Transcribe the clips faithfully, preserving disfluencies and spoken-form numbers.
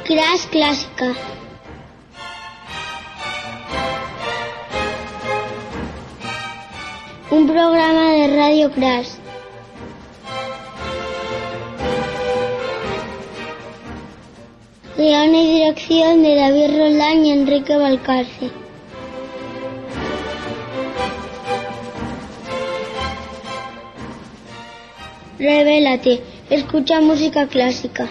Crash Clásica. Un programa de Radio Crash. Guión y dirección de David Roldán y Enrique Valcarce. Revélate, escucha música clásica.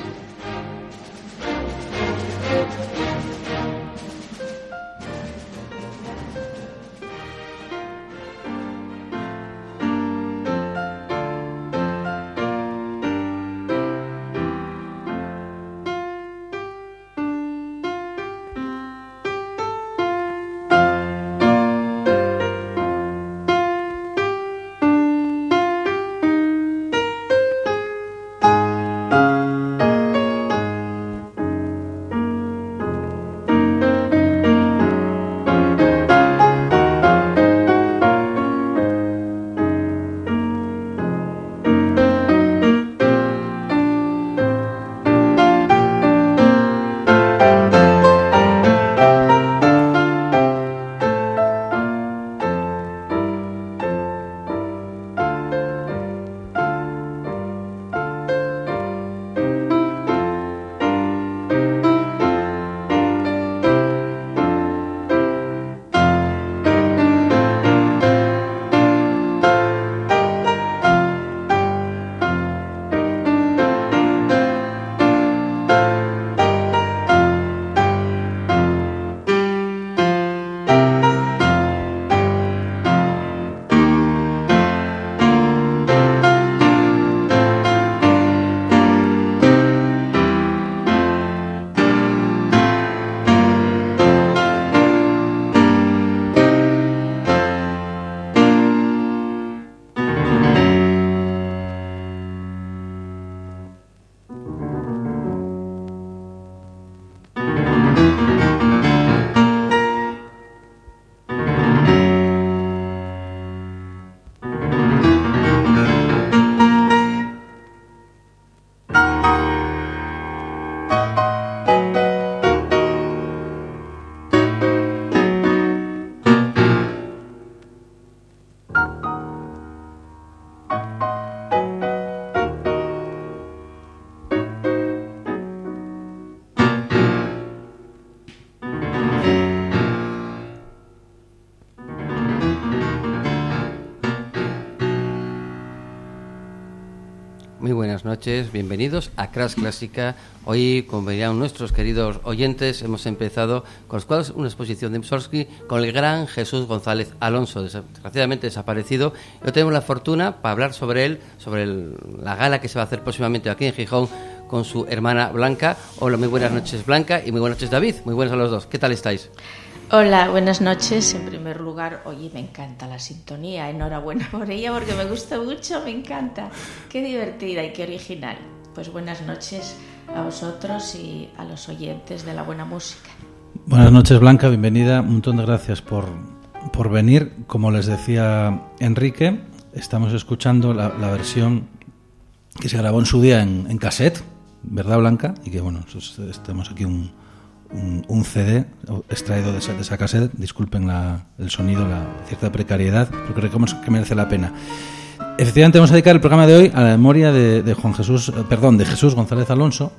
Muy buenas noches, bienvenidos a Crash Clásica. Hoy, como verían nuestros queridos oyentes, hemos empezado con los cuadros, una exposición de Mussorgsky con el gran Jesús González Alonso, desgraciadamente desaparecido. Hoy tenemos la fortuna para hablar sobre él, sobre el, la gala que se va a hacer próximamente aquí en Gijón con su hermana Blanca. Hola, muy buenas noches Blanca y muy buenas noches David, muy buenas a los dos. ¿Qué tal estáis? Hola, buenas noches. En primer lugar, oye, me encanta la sintonía. Enhorabuena por ella porque me gusta mucho, me encanta. Qué divertida y qué original. Pues buenas noches a vosotros y a los oyentes de la buena música. Buenas noches, Blanca, bienvenida. Un montón de gracias por, por venir. Como les decía Enrique, estamos escuchando la, la versión que se grabó en su día en, en cassette, ¿verdad, Blanca? Y que, bueno, tenemos aquí un... Un, un C D extraído de esa, de esa cassette. Disculpen la, el sonido, la cierta precariedad, pero creemos que merece la pena. Efectivamente, vamos a dedicar el programa de hoy a la memoria de, de Juan Jesús, perdón, de Jesús González Alonso,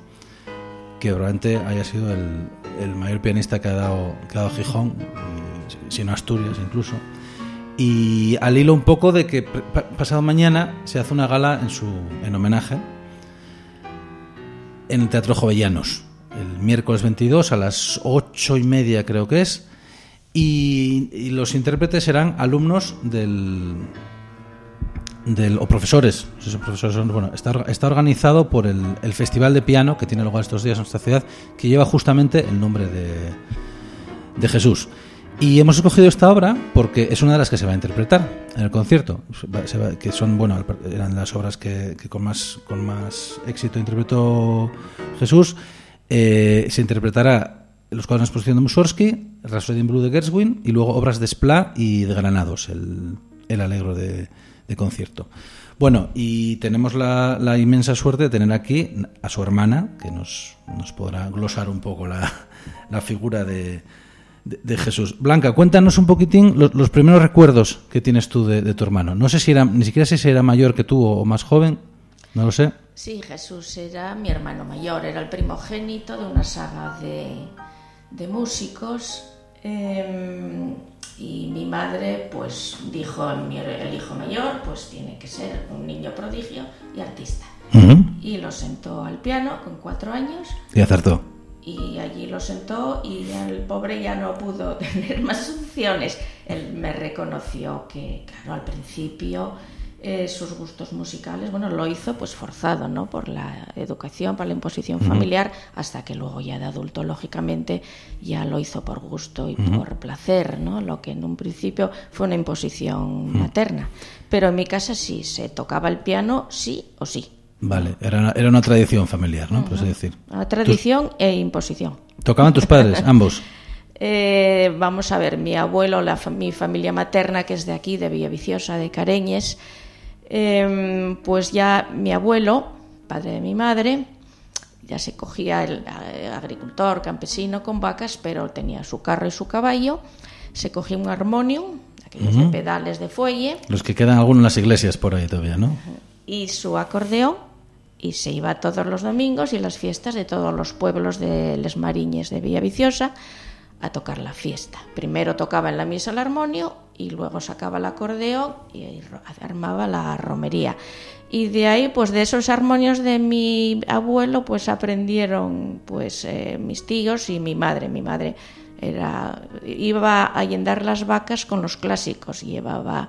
que probablemente haya sido el, el mayor pianista que ha dado, que ha dado Gijón, si no Asturias incluso. Y al hilo un poco de que pasado mañana se hace una gala en su en homenaje en el Teatro Jovellanos. El miércoles veintidós a las ocho y media creo que es, y, y los intérpretes serán alumnos del, del o profesores, esos profesores son, bueno, está, está organizado por el, el Festival de Piano que tiene lugar estos días en nuestra ciudad, que lleva justamente el nombre de, de Jesús. Y hemos escogido esta obra porque es una de las que se va a interpretar en el concierto, se va, que son, bueno, eran las obras que, que con más con más éxito interpretó Jesús. Eh, se interpretará los cuadros de exposición de Mussorgsky, Rhapsody in Blue de Gershwin y luego obras de Splá y de Granados, el, el Allegro de, de concierto. Bueno, y tenemos la, la inmensa suerte de tener aquí a su hermana, que nos, nos podrá glosar un poco la, la figura de, de, de Jesús. Blanca, cuéntanos un poquitín los, los primeros recuerdos que tienes tú de, de tu hermano. No sé si era, ni siquiera sé si era mayor que tú o más joven, no lo sé. Sí, Jesús era mi hermano mayor, era el primogénito de una saga de, de músicos. Eh, y mi madre pues dijo, el hijo mayor pues tiene que ser un niño prodigio y artista. Uh-huh. Y lo sentó al piano con cuatro años. Y acertó. Y allí lo sentó y el pobre ya no pudo tener más opciones. Él me reconoció que, claro, al principio eh, sus gustos musicales, bueno, lo hizo pues forzado, ¿no? Por la educación, por la imposición uh-huh. familiar, hasta que luego ya de adulto, lógicamente, ya lo hizo por gusto y uh-huh. por placer, ¿no? Lo que en un principio fue una imposición uh-huh. materna. Pero en mi casa sí, se tocaba el piano sí o sí. Vale, era una, era una tradición familiar, ¿no? Uh-huh. Por así decir. Una tradición ¿Tus... e imposición. ¿Tocaban tus padres, ambos? Eh, vamos a ver, mi abuelo, la, mi familia materna, que es de aquí, de Villaviciosa, de Careñes, eh, pues ya mi abuelo, padre de mi madre, ya se cogía el, el agricultor, campesino con vacas, pero tenía su carro y su caballo, se cogía un armonium, aquellos uh-huh. de pedales de fuelle. Los que quedan algunos en las iglesias por ahí todavía, ¿no? Uh-huh. Y su acordeón, y se iba todos los domingos y las fiestas de todos los pueblos de Les Mariñes de Villaviciosa a tocar la fiesta. Primero tocaba en la misa el armonio y luego sacaba el acordeón y armaba la romería. Y de ahí, pues de esos armonios de mi abuelo, pues aprendieron pues eh, mis tíos y mi madre. Mi madre era iba a yendar las vacas con los clásicos, llevaba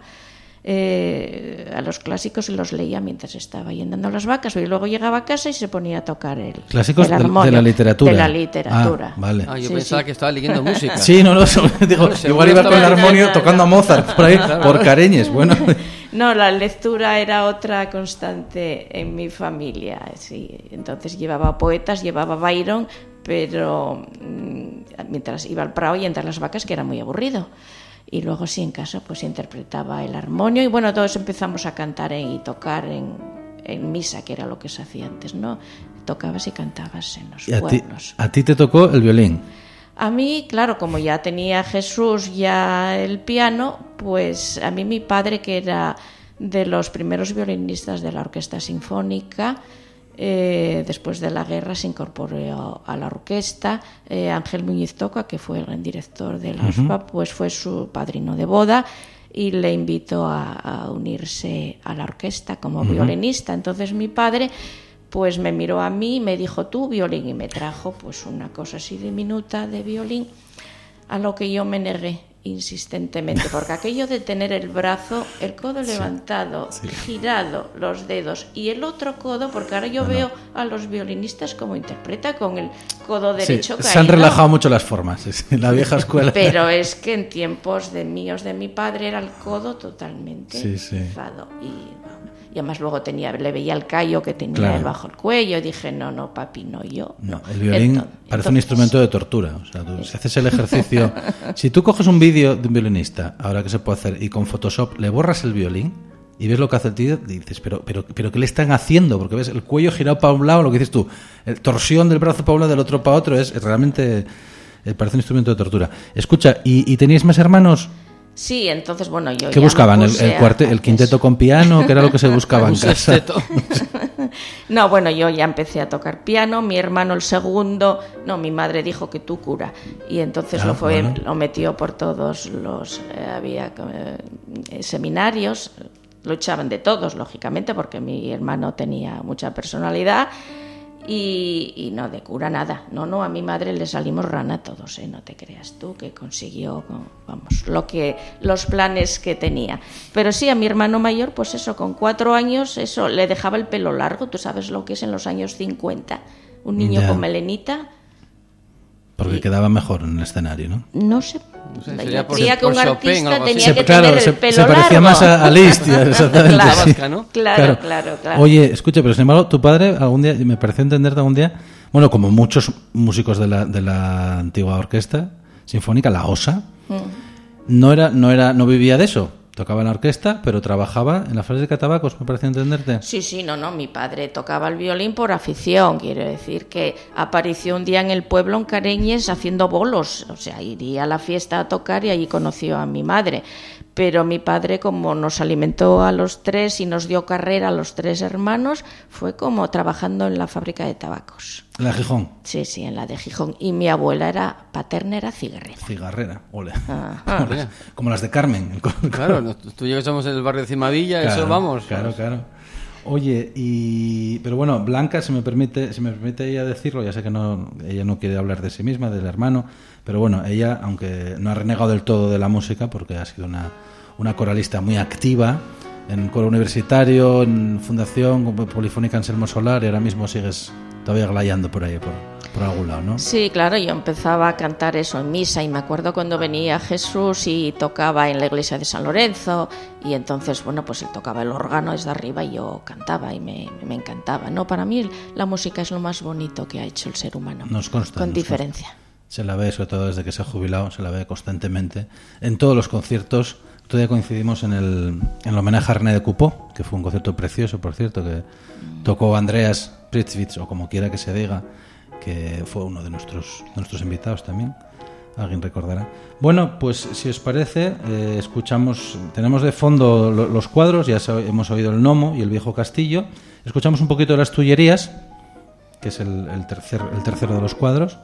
Eh, a los clásicos y los leía mientras estaba yendo las vacas, y luego llegaba a casa y se ponía a tocar el clásicos el armonio, de la literatura de la literatura. Ah, vale. Ah, yo sí, pensaba sí. que estaba leyendo música. Sí, no, no, digo, Bueno, igual iba con el armonio ya, tocando ya. a Mozart por ahí, Claro. por Careñes, bueno. No, la lectura era otra constante en mi familia, sí. Entonces llevaba poetas, llevaba Byron, pero mmm, mientras iba al prado y entre las vacas, que era muy aburrido. Y luego sí, en casa pues interpretaba el armonio y bueno, todos empezamos a cantar y tocar en, en misa, que era lo que se hacía antes, ¿no? Tocabas y cantabas en los ¿Y a pueblos. Ti, ¿A ti te tocó el violín? A mí, claro, como ya tenía Jesús ya el piano, pues a mí mi padre, que era de los primeros violinistas de la Orquesta Sinfónica, Eh, después de la guerra se incorporó a la orquesta. eh, Ángel Muñiz Toca, que fue el gran director de la O S P A, uh-huh. pues fue su padrino de boda y le invitó a, a unirse a la orquesta como uh-huh. violinista. Entonces mi padre pues me miró a mí y me dijo, tú violín, y me trajo pues una cosa así diminuta de violín, a lo que yo me negué insistentemente, porque aquello de tener el brazo, el codo sí, levantado, sí. girado, los dedos y el otro codo, porque ahora yo no, veo no. a los violinistas como interpreta con el codo derecho sí, caído. Se han relajado mucho las formas, en la vieja escuela. Pero es que en tiempos de míos, de mi padre, era el codo totalmente sí, sí. rizado y Y además luego tenía, le veía el callo que tenía claro. bajo el cuello. Y dije, no, no, papi, no, yo. No, el violín entonces, parece entonces... un instrumento de tortura. O sea, tú, si haces el ejercicio... si tú coges un vídeo de un violinista, ahora que se puede hacer, y con Photoshop le borras el violín y ves lo que hace el tío, dices, pero, pero, pero ¿qué le están haciendo? Porque ves el cuello girado para un lado, lo que dices tú, el torsión del brazo para un lado, del otro para otro, es, es realmente... parece un instrumento de tortura. Escucha, ¿y, y teníais más hermanos? Sí, entonces, bueno, yo ¿Qué ya buscaban? ¿El, el, cuarte, ¿El quinteto con piano? ¿Qué era lo que se buscaba en casa? No, bueno, yo ya empecé a tocar piano, mi hermano el segundo, no, mi madre dijo que tú cura, y entonces ah, lo fue, bueno. lo metió por todos los, eh, había eh, seminarios, lo echaban de todos, lógicamente, porque mi hermano tenía mucha personalidad. Y, y no de cura nada, no, no, a mi madre le salimos rana a todos, ¿eh? No te creas tú que consiguió, vamos, lo que, los planes que tenía. Pero sí, a mi hermano mayor, pues eso, con cuatro años, eso, le dejaba el pelo largo, tú sabes lo que es en los años cincuenta, un niño ya. con melenita. Porque y, quedaba mejor en el escenario, ¿no? No sé. No sé yo creía que un Chopin, artista tenía se, que claro, tener se, el pelo se parecía largo. más a, a Liszt, exactamente. claro, sí. ¿no? claro, claro, claro. Oye, escucha, pero sin embargo, tu padre algún día, me pareció entenderte algún día, bueno, como muchos músicos de la, de la antigua orquesta sinfónica, la O S A, mm. no era, no era, no vivía de eso. tocaba en la orquesta, pero trabajaba en la fábrica de tabacos, me parece entenderte. Sí, sí, no, no, mi padre tocaba el violín por afición, quiero decir que apareció un día en el pueblo en Careñes haciendo bolos, o sea, iría a la fiesta a tocar y allí conoció a mi madre. Pero mi padre, como nos alimentó a los tres y nos dio carrera a los tres hermanos, fue como trabajando en la fábrica de tabacos. ¿En la Gijón? Sí, sí, en la de Gijón. Y mi abuela era paterna, era cigarrera. Cigarrera, ole. Ajá. Como, las, como las de Carmen. Claro, no, tú y yo que somos en el barrio de Cimavilla, Claro, eso vamos. Claro, claro. Oye, y pero bueno, Blanca, si me permite, si me permite ella decirlo, ya sé que no, ella no quiere hablar de sí misma, del hermano, pero bueno, ella, aunque no ha renegado del todo de la música, porque ha sido una, una coralista muy activa en coro universitario, en fundación Polifónica Anselmo Solar, y ahora mismo sigues todavía glayando por ahí, por, por algún lado, ¿no? Sí, claro, yo empezaba a cantar eso en misa y me acuerdo cuando venía Jesús y tocaba en la iglesia de San Lorenzo y entonces, bueno, pues él tocaba el órgano desde arriba y yo cantaba y me, me encantaba, ¿no? Para mí la música es lo más bonito que ha hecho el ser humano, Nos consta, con nos diferencia. Consta. Se la ve, sobre todo desde que se ha jubilado, se la ve constantemente en todos los conciertos. Todavía coincidimos en el, en el homenaje a René de Cupó, que fue un concierto precioso, por cierto, que mm. tocó Andreas Pritzwitz, o como quiera que se diga, que fue uno de nuestros, de nuestros invitados también. Alguien recordará. Bueno, pues si os parece, eh, escuchamos, tenemos de fondo lo, los cuadros, ya hemos oído el Nomo y el Viejo Castillo. Escuchamos un poquito de las Tullerías, que es el, el, tercer, el tercero de los cuadros.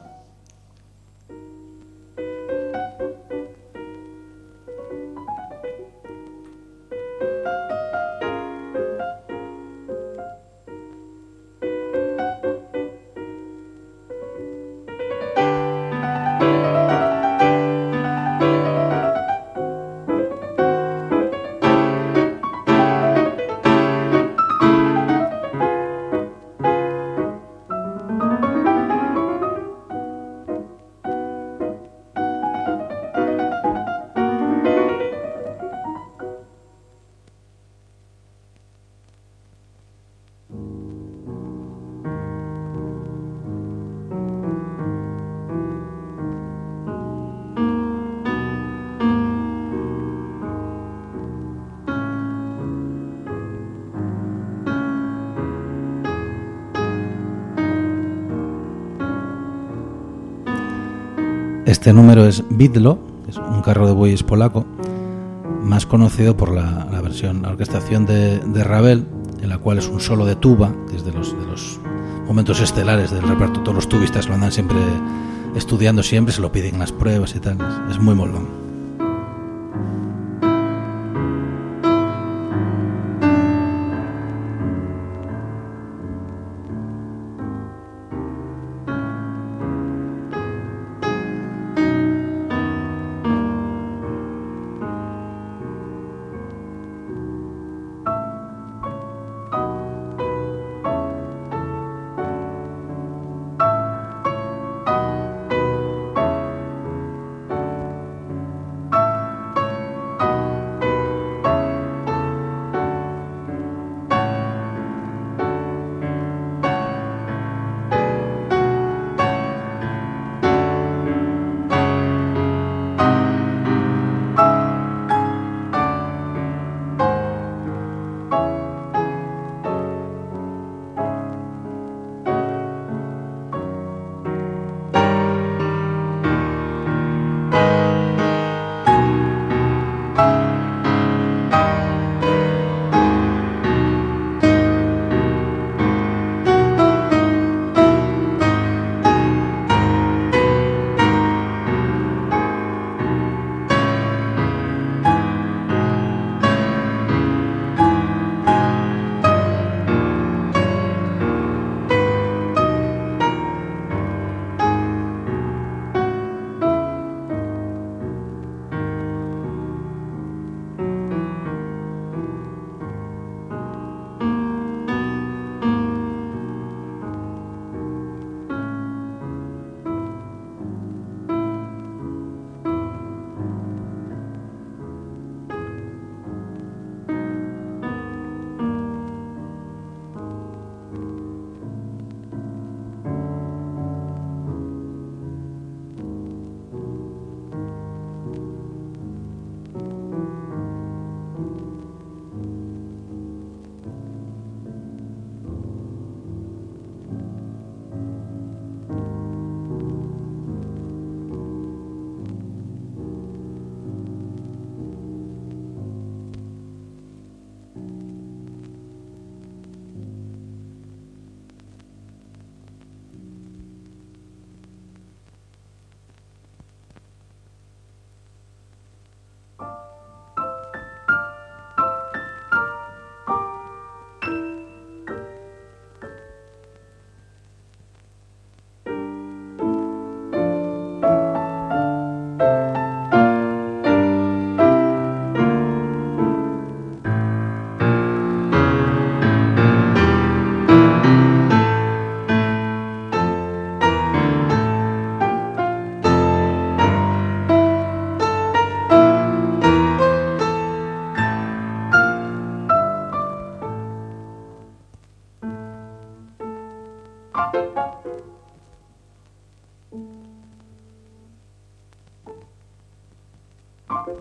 Este número es Bydlo, es un carro de bueyes polaco, más conocido por la, la versión, la orquestación de, de Ravel, en la cual es un solo de tuba, que es de los, de los momentos estelares del reparto. Todos los tubistas lo andan siempre estudiando, siempre se lo piden en las pruebas y tal, es, es muy molón.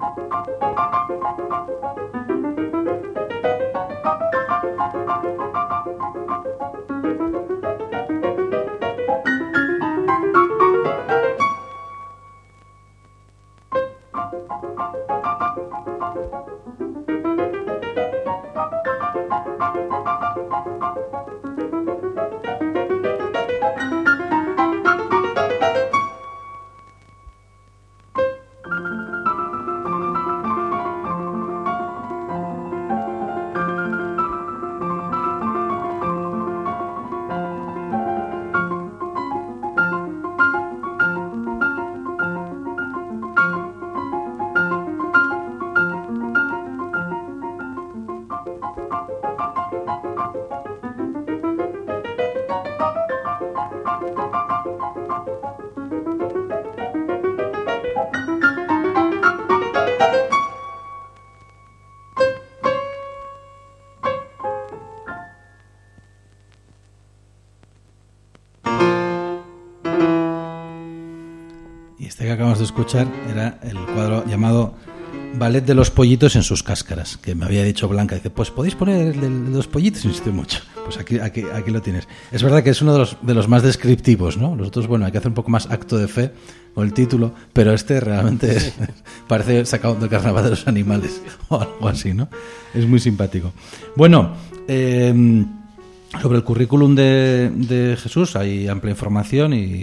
Este que acabamos de escuchar era el cuadro llamado Ballet de los pollitos en sus cáscaras, que me había dicho Blanca. Dice, pues podéis poner el de los pollitos, insistí mucho. Pues aquí, aquí, aquí lo tienes. Es verdad que es uno de los, de los más descriptivos, ¿no? Los otros, bueno, hay que hacer un poco más acto de fe con el título, pero este realmente es, parece sacado del Carnaval de los Animales o algo así, ¿no? Es muy simpático. Bueno, eh, sobre el currículum de, de Jesús hay amplia información y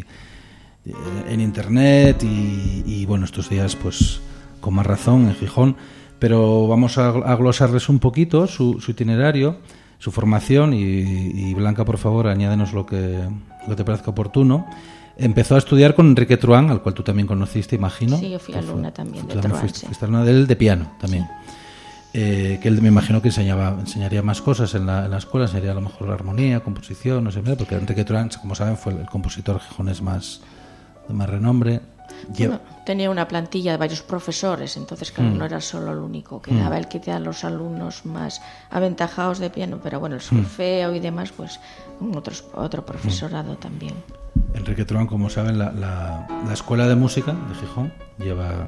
en internet y, y bueno, estos días pues con más razón en Gijón, pero vamos a, a glosarles un poquito su, su itinerario, su formación y, y Blanca, por favor, añádenos lo que, lo que te parezca oportuno. Empezó a estudiar con Enrique Truán, al cual tú también conociste, imagino. Sí, yo fui alumna también de Truán. Truán, sí. Fuiste alumna de él de piano también. Sí. Eh, que él me imagino que enseñaba, enseñaría más cosas en la, en la escuela, enseñaría a lo mejor la armonía, composición, no sé, porque Enrique Truán, como saben, fue el, el compositor gijonés más de más renombre. Bueno, tenía una plantilla de varios profesores, entonces claro, mm. no era solo el único que mm. daba el que te da los alumnos más aventajados de piano, pero bueno, el solfeo mm. y demás, pues con otros, otro profesorado mm. también. Enrique Truán, como saben, la, la, la Escuela de Música de Gijón lleva,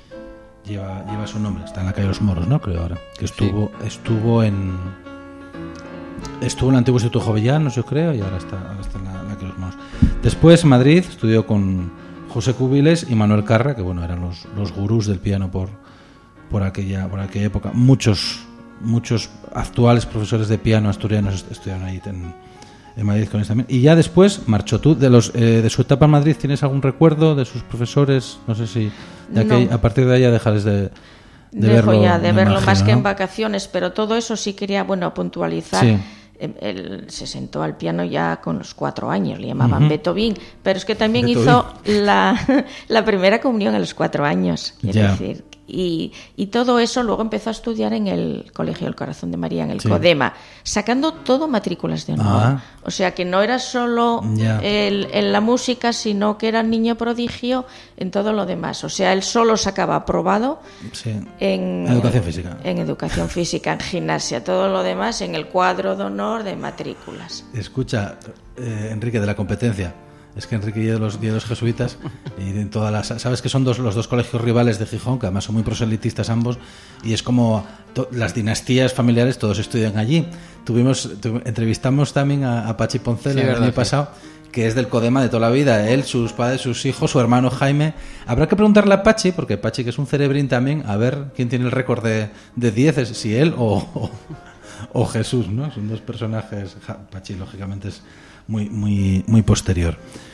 lleva lleva su nombre, está en la calle Los Moros, ¿no? Creo ahora, que estuvo sí. estuvo en estuvo en el antiguo Instituto Jovellanos, yo creo, y ahora está, ahora está en la, en la calle Los Moros. Después, en Madrid, estudió con José Cubiles y Manuel Carra, que bueno, eran los, los gurús del piano por, por, aquella, por aquella época. Muchos, muchos actuales profesores de piano asturianos estudiaron ahí en, en Madrid con él también. Y ya después marchó. ¿Tú de, los, eh, de su etapa en Madrid tienes algún recuerdo de sus profesores? No sé si de aquel, no. a partir de ahí ya dejarles de, de Dejo verlo. ya de verlo imagino, más ¿no? que en vacaciones, pero todo eso sí quería, bueno, puntualizar. Sí. Él se sentó al piano ya con los cuatro años, le llamaban uh-huh. Beethoven, pero es que también Beethoven. hizo la, la primera comunión a los cuatro años, es ya. decir, y, y todo eso luego empezó a estudiar en el Colegio del Corazón de María, en el sí. CODEMA, sacando todo matrículas de honor. Ah. O sea que no era solo el, en la música, sino que era niño prodigio en todo lo demás. O sea, él solo sacaba aprobado sí. en educación física, en educación física, en gimnasia, todo lo demás en el cuadro de honor de matrículas. Escucha, eh, Enrique, de la competencia. Es que Enrique y de los, y de los jesuitas y de todas las, sabes que son dos, los dos colegios rivales de Gijón, que además son muy proselitistas ambos, y es como to, las dinastías familiares todos estudian allí. Tuvimos tu, entrevistamos también a, a Pachi Poncela sí, el verdad, año sí. pasado, que es del CODEMA de toda la vida, él, sus padres, sus hijos, su hermano Jaime. Habrá que preguntarle a Pachi, porque Pachi, que es un cerebrín también, a ver quién tiene el récord de, de dieces, si él o, o, o Jesús, ¿no? Son dos personajes. Pachi, lógicamente, es muy, muy, muy posterior.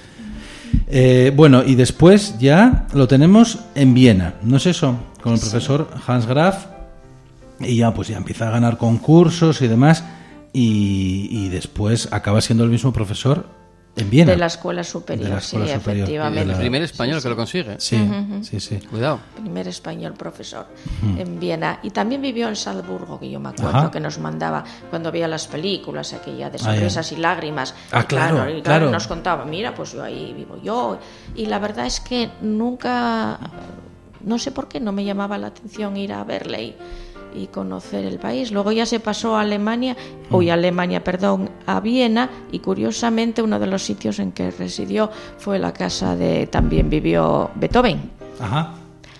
Eh, bueno, y después ya lo tenemos en Viena, ¿no es eso? Con el profesor Hans Graf, y ya pues ya empieza a ganar concursos y demás, y, y después acaba siendo el mismo profesor en Viena. De la escuela superior, la escuela sí, superior. Efectivamente. El primer español sí, que lo consigue. Sí, uh-huh. sí, sí. Cuidado. Primer español profesor uh-huh. en Viena. Y también vivió en Salzburgo, que yo me acuerdo Ajá. que nos mandaba cuando veía las películas, aquella de sonrisas ah, y lágrimas. Ah, y claro, claro, y claro, claro. nos contaba, mira, pues yo ahí vivo yo. Y la verdad es que nunca, no sé por qué, no me llamaba la atención ir a verle y, y conocer el país. Luego ya se pasó a Alemania, mm. uy, a Alemania, perdón, a Viena, y curiosamente uno de los sitios en que residió fue la casa de, también vivió Beethoven. Ajá.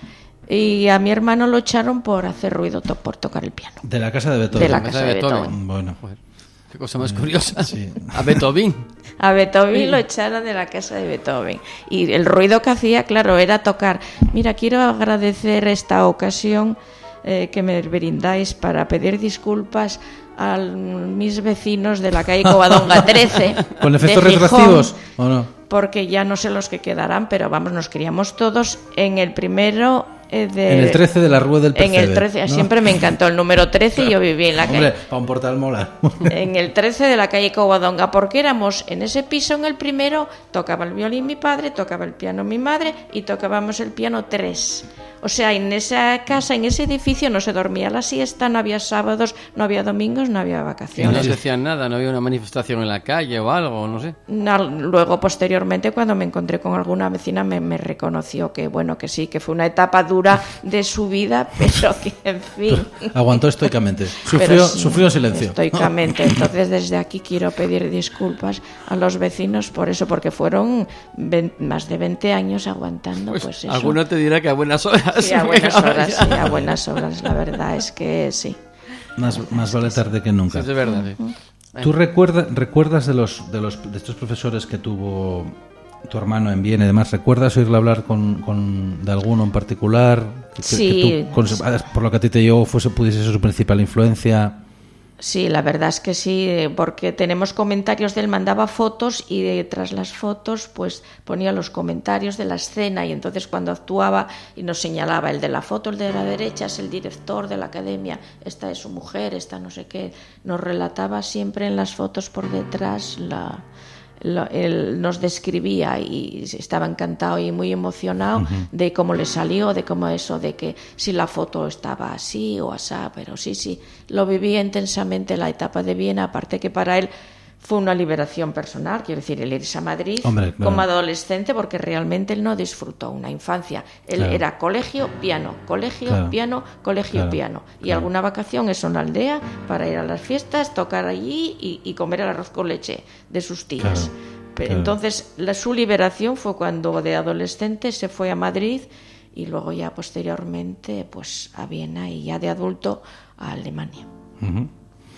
Y a mi hermano lo echaron por hacer ruido, to- por tocar el piano. De la casa de Beethoven. De la casa de Beethoven. Bueno, Joder, qué cosa más curiosa. Sí. A Beethoven. A Beethoven lo echaron de la casa de Beethoven. Y el ruido que hacía, claro, era tocar. Mira, quiero agradecer esta ocasión eh, que me brindáis para pedir disculpas a mis vecinos de la calle Covadonga trece. ¿Con efectos de Gijón, retroactivos o no? Porque ya no sé los que quedarán, pero vamos, nos criamos todos en el primero... eh, de, En el trece de la Rúa del Percebe. En el trece, ¿no? siempre me encantó el número trece y yo viví en la Hombre, calle... para un portal mola. En el trece de la calle Covadonga, porque éramos en ese piso, en el primero, tocaba el violín mi padre, tocaba el piano mi madre y tocábamos el piano tres. O sea, en esa casa, en ese edificio no se dormía la siesta, no había sábados, no había domingos, no había Y no vacaciones. se hacían nada, no había una manifestación en la calle o algo, no sé. Na- Luego, posteriormente, cuando me encontré con alguna vecina, me, me reconoció que, bueno, que sí, que fue una etapa dura de su vida, pero que, en fin... Aguantó estoicamente. Sufrió, Pero sí, sufrió en silencio. estoicamente. Entonces, desde aquí quiero pedir disculpas a los vecinos por eso, porque fueron ve- más de veinte años aguantando, pues, Pues eso. alguno te dirá que a buenas horas. Sí, a buenas horas, sí, a buenas horas. La verdad es que sí. Más, más vale tarde que nunca. Sí, es verdad, sí. ¿Tú recuerda, recuerdas de los, de los de estos profesores que tuvo tu hermano en Viena y demás? ¿Recuerdas oírle hablar con, con de alguno en particular? Que, Sí. que tú, con- por lo que a ti te llegó, fuese, pudiese ser su principal influencia. Sí, la verdad es que sí, eh, porque tenemos comentarios de él, mandaba fotos y de- tras las fotos pues ponía los comentarios de la escena y entonces cuando actuaba y nos señalaba el de la foto, el de la derecha es el director de la academia, esta es su mujer, esta no sé qué, nos relataba siempre en las fotos por detrás la... Lo- él nos describía y estaba encantado y muy emocionado uh-huh. de cómo le salió, de cómo eso, de que si la foto estaba así o asá, pero sí, sí, lo vivía intensamente la etapa de Viena, aparte que para él fue una liberación personal, quiero decir, el irse a Madrid Hombre, claro. como adolescente, porque realmente él no disfrutó una infancia. Él claro. era colegio, piano, colegio, claro. piano, colegio, claro. piano. Y claro. alguna vacación es una aldea para ir a las fiestas, tocar allí y, y comer el arroz con leche de sus tías. Claro. Pero claro. Entonces, la, su liberación fue cuando de adolescente se fue a Madrid y luego ya posteriormente pues a Viena y ya de adulto a Alemania. Uh-huh.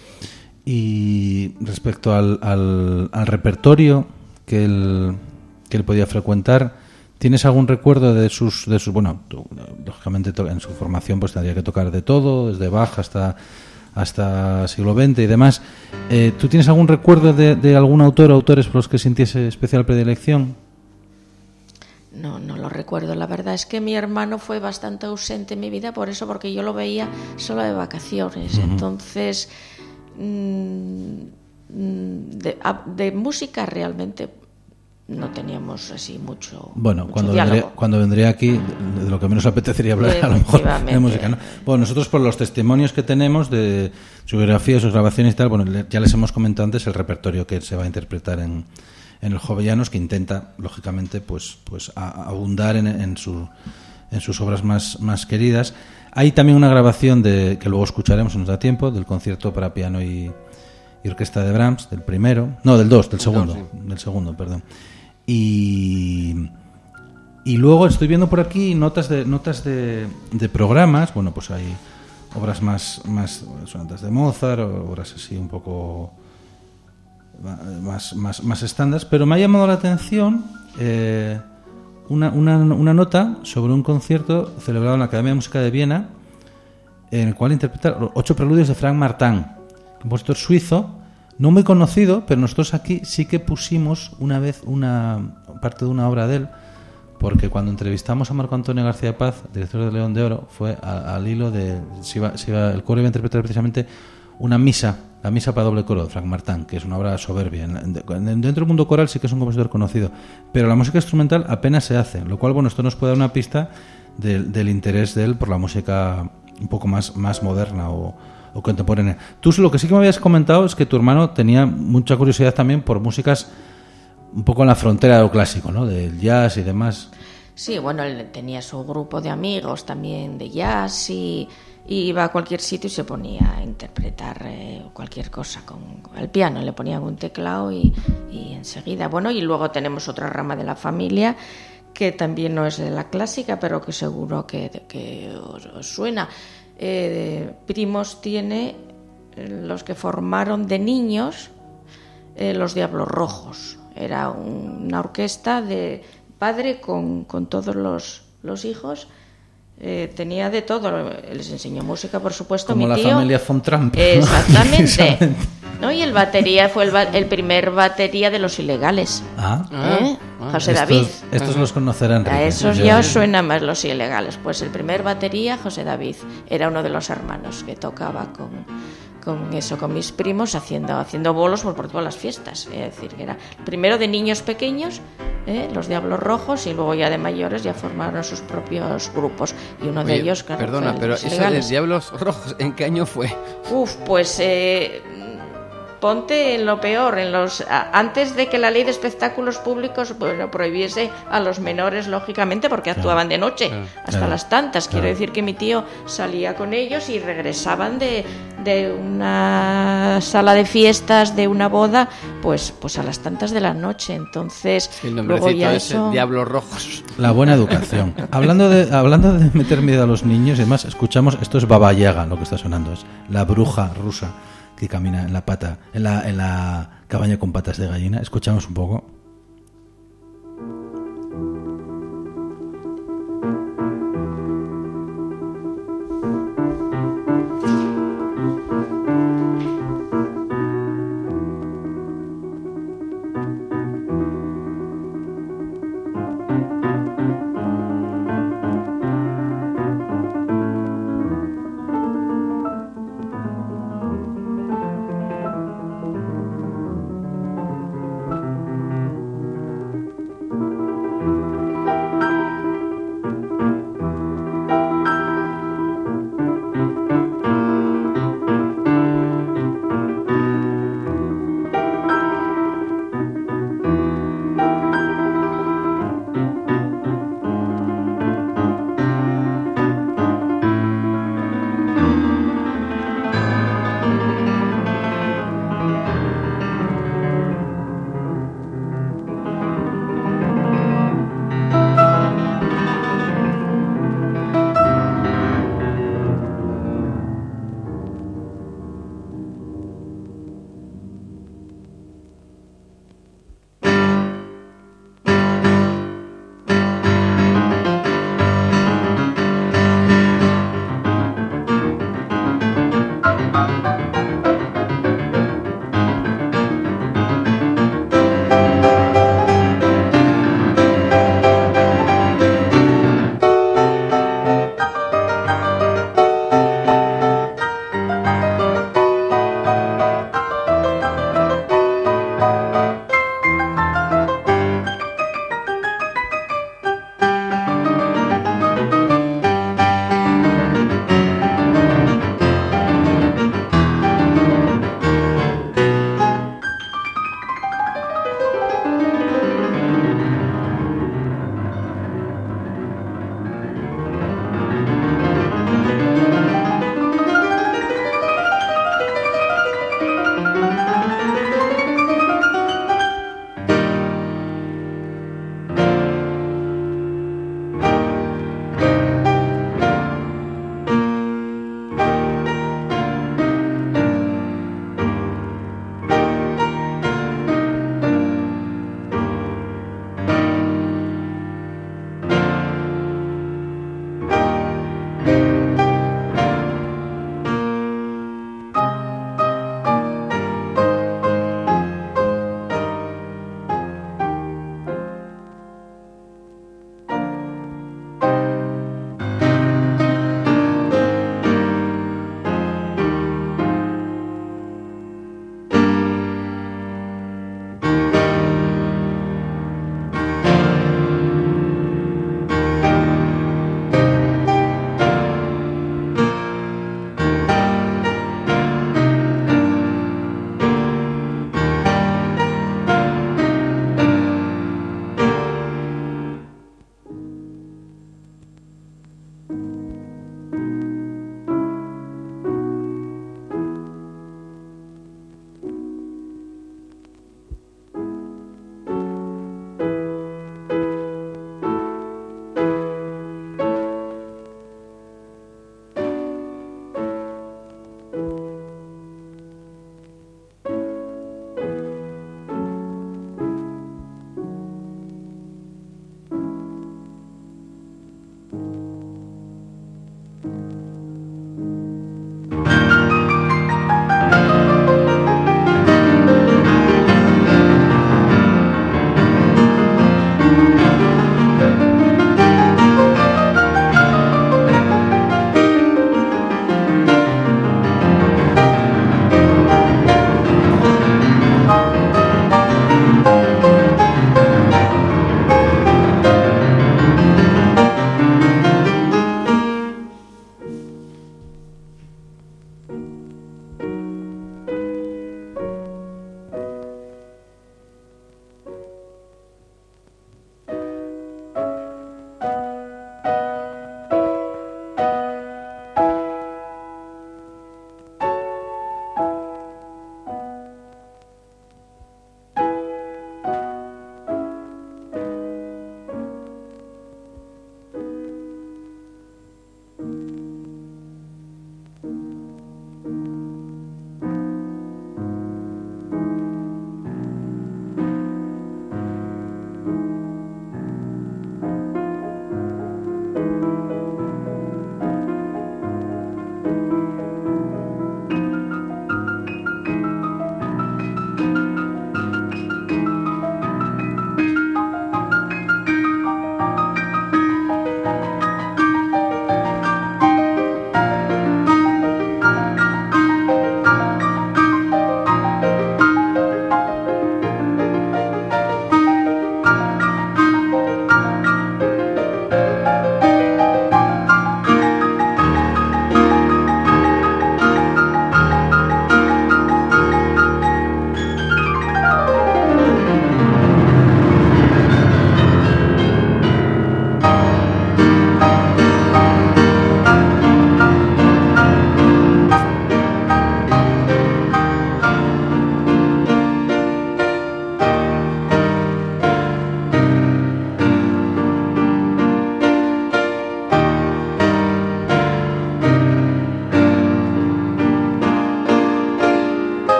Y respecto al, al, al repertorio que él, que él podía frecuentar, ¿tienes algún recuerdo de sus, de sus bueno, tú, lógicamente en su formación pues tendría que tocar de todo, desde Bach hasta, hasta siglo veinte y demás. Eh, ¿Tú tienes algún recuerdo de, de algún autor o autores por los que sintiese especial predilección? No, no lo recuerdo. La verdad es que mi hermano fue bastante ausente en mi vida, por eso, porque yo lo veía solo de vacaciones. Uh-huh. Entonces, mmm, de, de música realmente no teníamos así mucho. Bueno, mucho cuando, diálogo. vendría, cuando vendría aquí, de lo que menos apetecería hablar a lo mejor de música, ¿no? Bueno, nosotros por los testimonios que tenemos de su biografía, sus grabaciones y tal, bueno, ya les hemos comentado antes el repertorio que se va a interpretar en, en el Jovellanos, que intenta, lógicamente, pues, pues a, a abundar en, en, su, en sus obras más, más queridas. Hay también una grabación de que luego escucharemos, si nos da tiempo, del concierto para piano y, y orquesta de Brahms, del primero, no, del dos, del segundo, dos, sí. del segundo, perdón. Y, y luego estoy viendo por aquí notas de notas de, de programas. Bueno, pues hay obras más, más sonatas de Mozart, obras así un poco más, más, más estándares, pero me ha llamado la atención eh, una, una, una nota sobre un concierto celebrado en la Academia de Música de Viena, en el cual interpreta ocho preludios de Frank Martin, compositor suizo, no muy conocido, pero nosotros aquí sí que pusimos una vez una parte de una obra de él, porque cuando entrevistamos a Marco Antonio García Paz, director de León de Oro, fue a, al hilo de se iba, se iba, el coro iba a interpretar precisamente una misa, la misa para doble coro de Frank Martin, que es una obra soberbia. En, en, dentro del mundo coral sí que es un compositor conocido, pero la música instrumental apenas se hace, lo cual, bueno, esto nos puede dar una pista de, del interés de él por la música un poco más, más moderna o o contemporánea. Tú lo que sí que me habías comentado es que tu hermano tenía mucha curiosidad también por músicas un poco en la frontera de lo clásico, ¿no? Del jazz y demás. Sí, bueno, él tenía su grupo de amigos también de jazz y, y iba a cualquier sitio y se ponía a interpretar eh, cualquier cosa con, con el piano, le ponían un teclado y, y enseguida. Bueno, y luego tenemos otra rama de la familia que también no es de la clásica, pero que seguro que, que os, os suena. Eh, primos tiene los que formaron de niños eh, los Diablos Rojos. Era un, una orquesta de padre con, con todos los, los hijos. Eh, tenía de todo, les enseñó música, por supuesto, como mi la tío. familia von Trump. Exactamente. ¿No? Y el batería fue el, ba- el primer batería de Los Ilegales. Ah, ¿Eh? ah, José estos, David. estos los conocerán. A Enrique. esos Yo- ya os suena más Los Ilegales. Pues el primer batería, José David, era uno de los hermanos que tocaba con, con eso, con mis primos, haciendo, haciendo bolos por, por todas las fiestas. Es decir, que era el primero de niños pequeños, ¿eh? Los Diablos Rojos, y luego ya de mayores ya formaron sus propios grupos. Y uno de Oye, ellos, claro, perdona, fue el pero Los eso de Ilegales. Diablos Rojos, ¿en qué año fue? Uf, pues eh, ponte en lo peor, en los a- antes de que la ley de espectáculos públicos, bueno, prohibiese a los menores, lógicamente, porque actuaban de noche Claro, hasta claro, las tantas. Quiero claro. decir que mi tío salía con ellos y regresaban de, de una sala de fiestas, de una boda, pues, pues a las tantas de la noche. Entonces, El luego nombrecito ya ese, eso... Diablos Rojos. La buena educación. hablando, de, hablando de meter miedo a los niños y demás, escuchamos, esto es Baba Yaga, lo que está sonando, es la bruja rusa que camina en la pata, en la, en la cabaña con patas de gallina. Escuchamos un poco.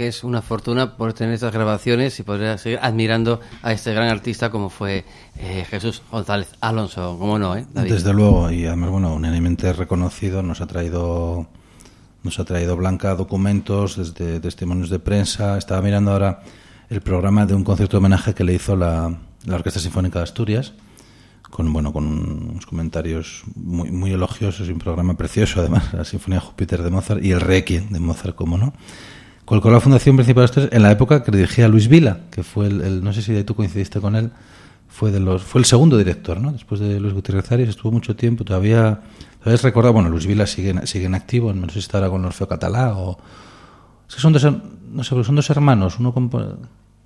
que es una fortuna por tener estas grabaciones y poder seguir admirando a este gran artista como fue eh, Jesús González Alonso, ¿cómo no, eh, David? Desde luego, y además, bueno, unánimemente reconocido, nos ha traído nos ha traído Blanca documentos, desde testimonios de prensa. Estaba mirando ahora el programa de un concierto de homenaje que le hizo la, la Orquesta Sinfónica de Asturias, con bueno con unos comentarios muy muy elogiosos y un programa precioso, además, la Sinfonía Júpiter de Mozart y el Requiem de Mozart, como no. Colocó la Fundación Principal de Asturias en la época que dirigía Luis Vila, que fue el, el no sé si tú coincidiste con él, fue de los fue el segundo director, ¿no? Después de Luis Gutiérrez Arias estuvo mucho tiempo, todavía todavía es recordado. Bueno, Luis Vila sigue sigue en activo, no sé si está ahora con Orfeo Catalá o es que son dos, no sé, son dos hermanos, uno compone,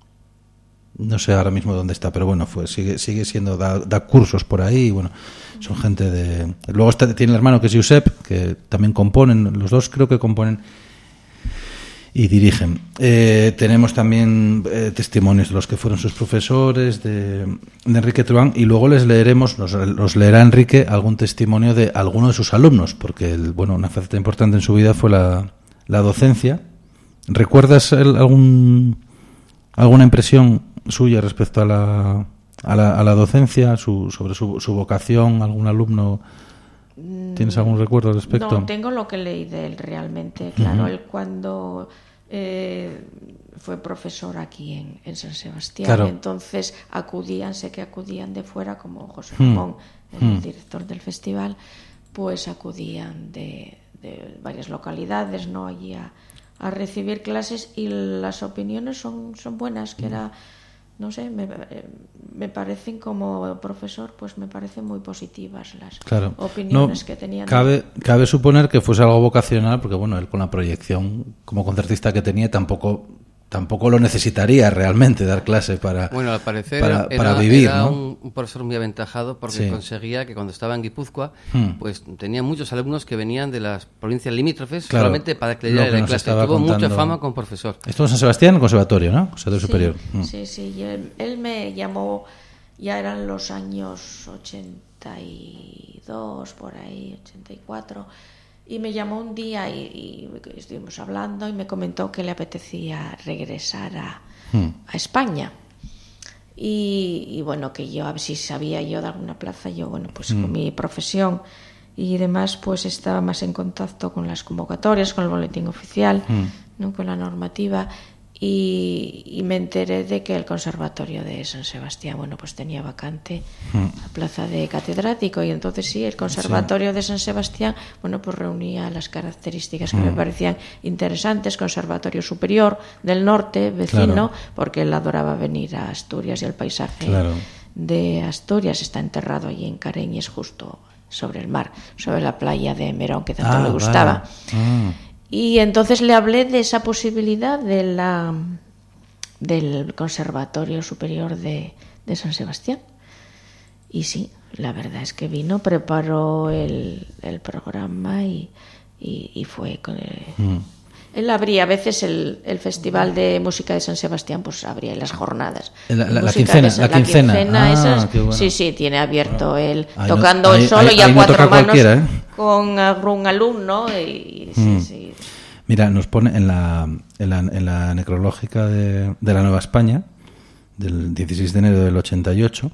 no sé ahora mismo dónde está, pero bueno, fue sigue sigue siendo da, da cursos por ahí, y bueno, son gente de. Luego está, tiene el hermano que es Josep, que también componen, los dos creo que componen y dirigen. Eh, tenemos también eh, testimonios de los que fueron sus profesores, de, de Enrique Truán, y luego les leeremos, nos los leerá Enrique algún testimonio de alguno de sus alumnos, porque el, bueno, una faceta importante en su vida fue la, la docencia. ¿Recuerdas el, algún alguna impresión suya respecto a la a la, a la docencia, su, sobre su, su vocación, algún alumno? ¿Tienes algún recuerdo al respecto? No, tengo lo que leí de él realmente. Claro, uh-huh. Él cuando eh, fue profesor aquí en, en San Sebastián, claro. Entonces acudían, sé que acudían de fuera, como José Ramón, uh-huh. el uh-huh. director del festival, pues acudían de, de varias localidades, ¿no? Allí a, a recibir clases, y las opiniones son, son buenas, que era... No sé, me, me parecen como profesor, pues me parecen muy positivas las claro. opiniones no, que tenían. Cabe, cabe suponer que fuese algo vocacional, porque bueno, él con la proyección como concertista que tenía tampoco tampoco lo necesitaría realmente dar clase para, bueno, al parecer para, era, para vivir, era ¿no? un, un profesor muy aventajado porque sí. conseguía que cuando estaba en Guipúzcoa, hmm. pues tenía muchos alumnos que venían de las provincias limítrofes, claro, solamente para que le diera la clase. Tuvo contando... mucha fama como profesor. Esto en San Sebastián, el conservatorio, ¿no? Conservatorio sí, superior. Hmm. Sí, sí. Y él, él me llamó, ya eran los años ochenta y dos, por ahí, ochenta y cuatro. Y me llamó un día y, y estuvimos hablando y me comentó que le apetecía regresar a, hmm. a España. Y, y bueno, que yo, a ver si sabía yo de alguna plaza, yo, bueno, pues hmm. con mi profesión y demás, pues estaba más en contacto con las convocatorias, con el boletín oficial, hmm. ¿no? Con la normativa. Y, y me enteré de que el Conservatorio de San Sebastián, bueno, pues tenía vacante mm. la plaza de catedrático, y entonces sí, el Conservatorio sí. de San Sebastián, bueno, pues reunía las características que mm. me parecían interesantes. Conservatorio Superior del Norte, vecino, claro. porque él adoraba venir a Asturias, y el paisaje claro. de Asturias está enterrado allí en Careñes, justo sobre el mar, sobre la playa de Merón, que tanto ah, le gustaba. Vale. Mm. Y entonces le hablé de esa posibilidad de la, del Conservatorio Superior de, de San Sebastián. Y sí, la verdad es que vino, preparó el, el programa y, y, y fue con el... Mm. Él abría a veces el, el Festival de Música de San Sebastián, pues abría las jornadas. La, la, la quincena, esa, la, la quincena. quincena ah, esas, bueno. Sí, sí, tiene abierto bueno. él, ahí tocando no, él ahí, solo ahí, y a ahí cuatro no manos ¿eh? con algún alumno. Y, sí, mm. sí. Mira, nos pone en la, en la, en la necrológica de, de la Nueva España, del dieciséis de enero del ochenta y ocho,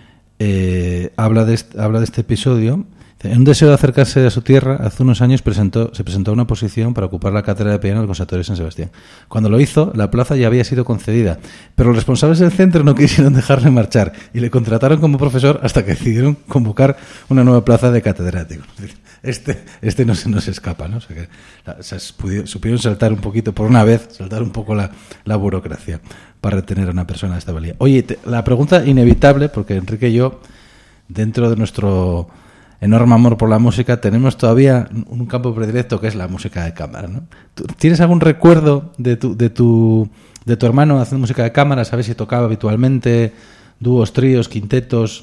eh, habla, de este, habla de este episodio. En un deseo de acercarse a su tierra, hace unos años presentó, se presentó una oposición para ocupar la cátedra de piano del Conservatorio de San Sebastián. Cuando lo hizo, la plaza ya había sido concedida, pero los responsables del centro no quisieron dejarle marchar y le contrataron como profesor hasta que decidieron convocar una nueva plaza de catedrático. Este, este no se nos escapa, ¿no? O sea que, o sea, pudieron, supieron saltar un poquito, por una vez, saltar un poco la, la burocracia para retener a una persona de esta valía. Oye, te, la pregunta inevitable, porque Enrique y yo, dentro de nuestro enorme amor por la música, tenemos todavía un campo predilecto que es la música de cámara, ¿no? ¿Tienes algún recuerdo de tu, de tu, de tu hermano haciendo música de cámara? ¿Sabes si tocaba habitualmente dúos, tríos, quintetos?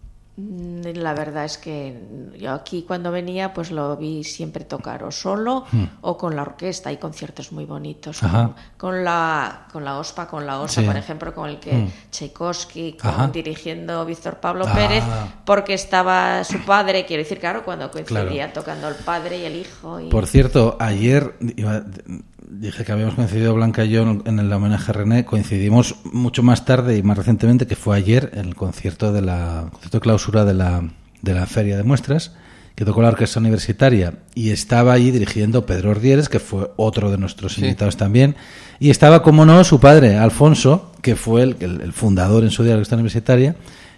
La verdad es que yo aquí cuando venía pues lo vi siempre tocar o solo hmm. o con la orquesta. Hay conciertos muy bonitos con, con la con la OSPA, con la OSA, sí. por ejemplo, con el que hmm. Tchaikovsky, con, dirigiendo Víctor Pablo ah. Pérez, porque estaba su padre, quiero decir, claro, cuando coincidía claro. tocando el padre y el hijo. Y... Por cierto, ayer iba, dije que habíamos coincidido Blanca y yo en el homenaje a René, coincidimos mucho más tarde y más recientemente, que fue ayer, en el concierto de la concierto de clausura de la, de la Feria de Muestras, que tocó la Orquesta Universitaria, y estaba allí dirigiendo Pedro Ordieres, que fue otro de nuestros sí. invitados también, y estaba, como no, su padre, Alfonso, que fue el, el, el fundador en su día de la Orquesta Universitaria.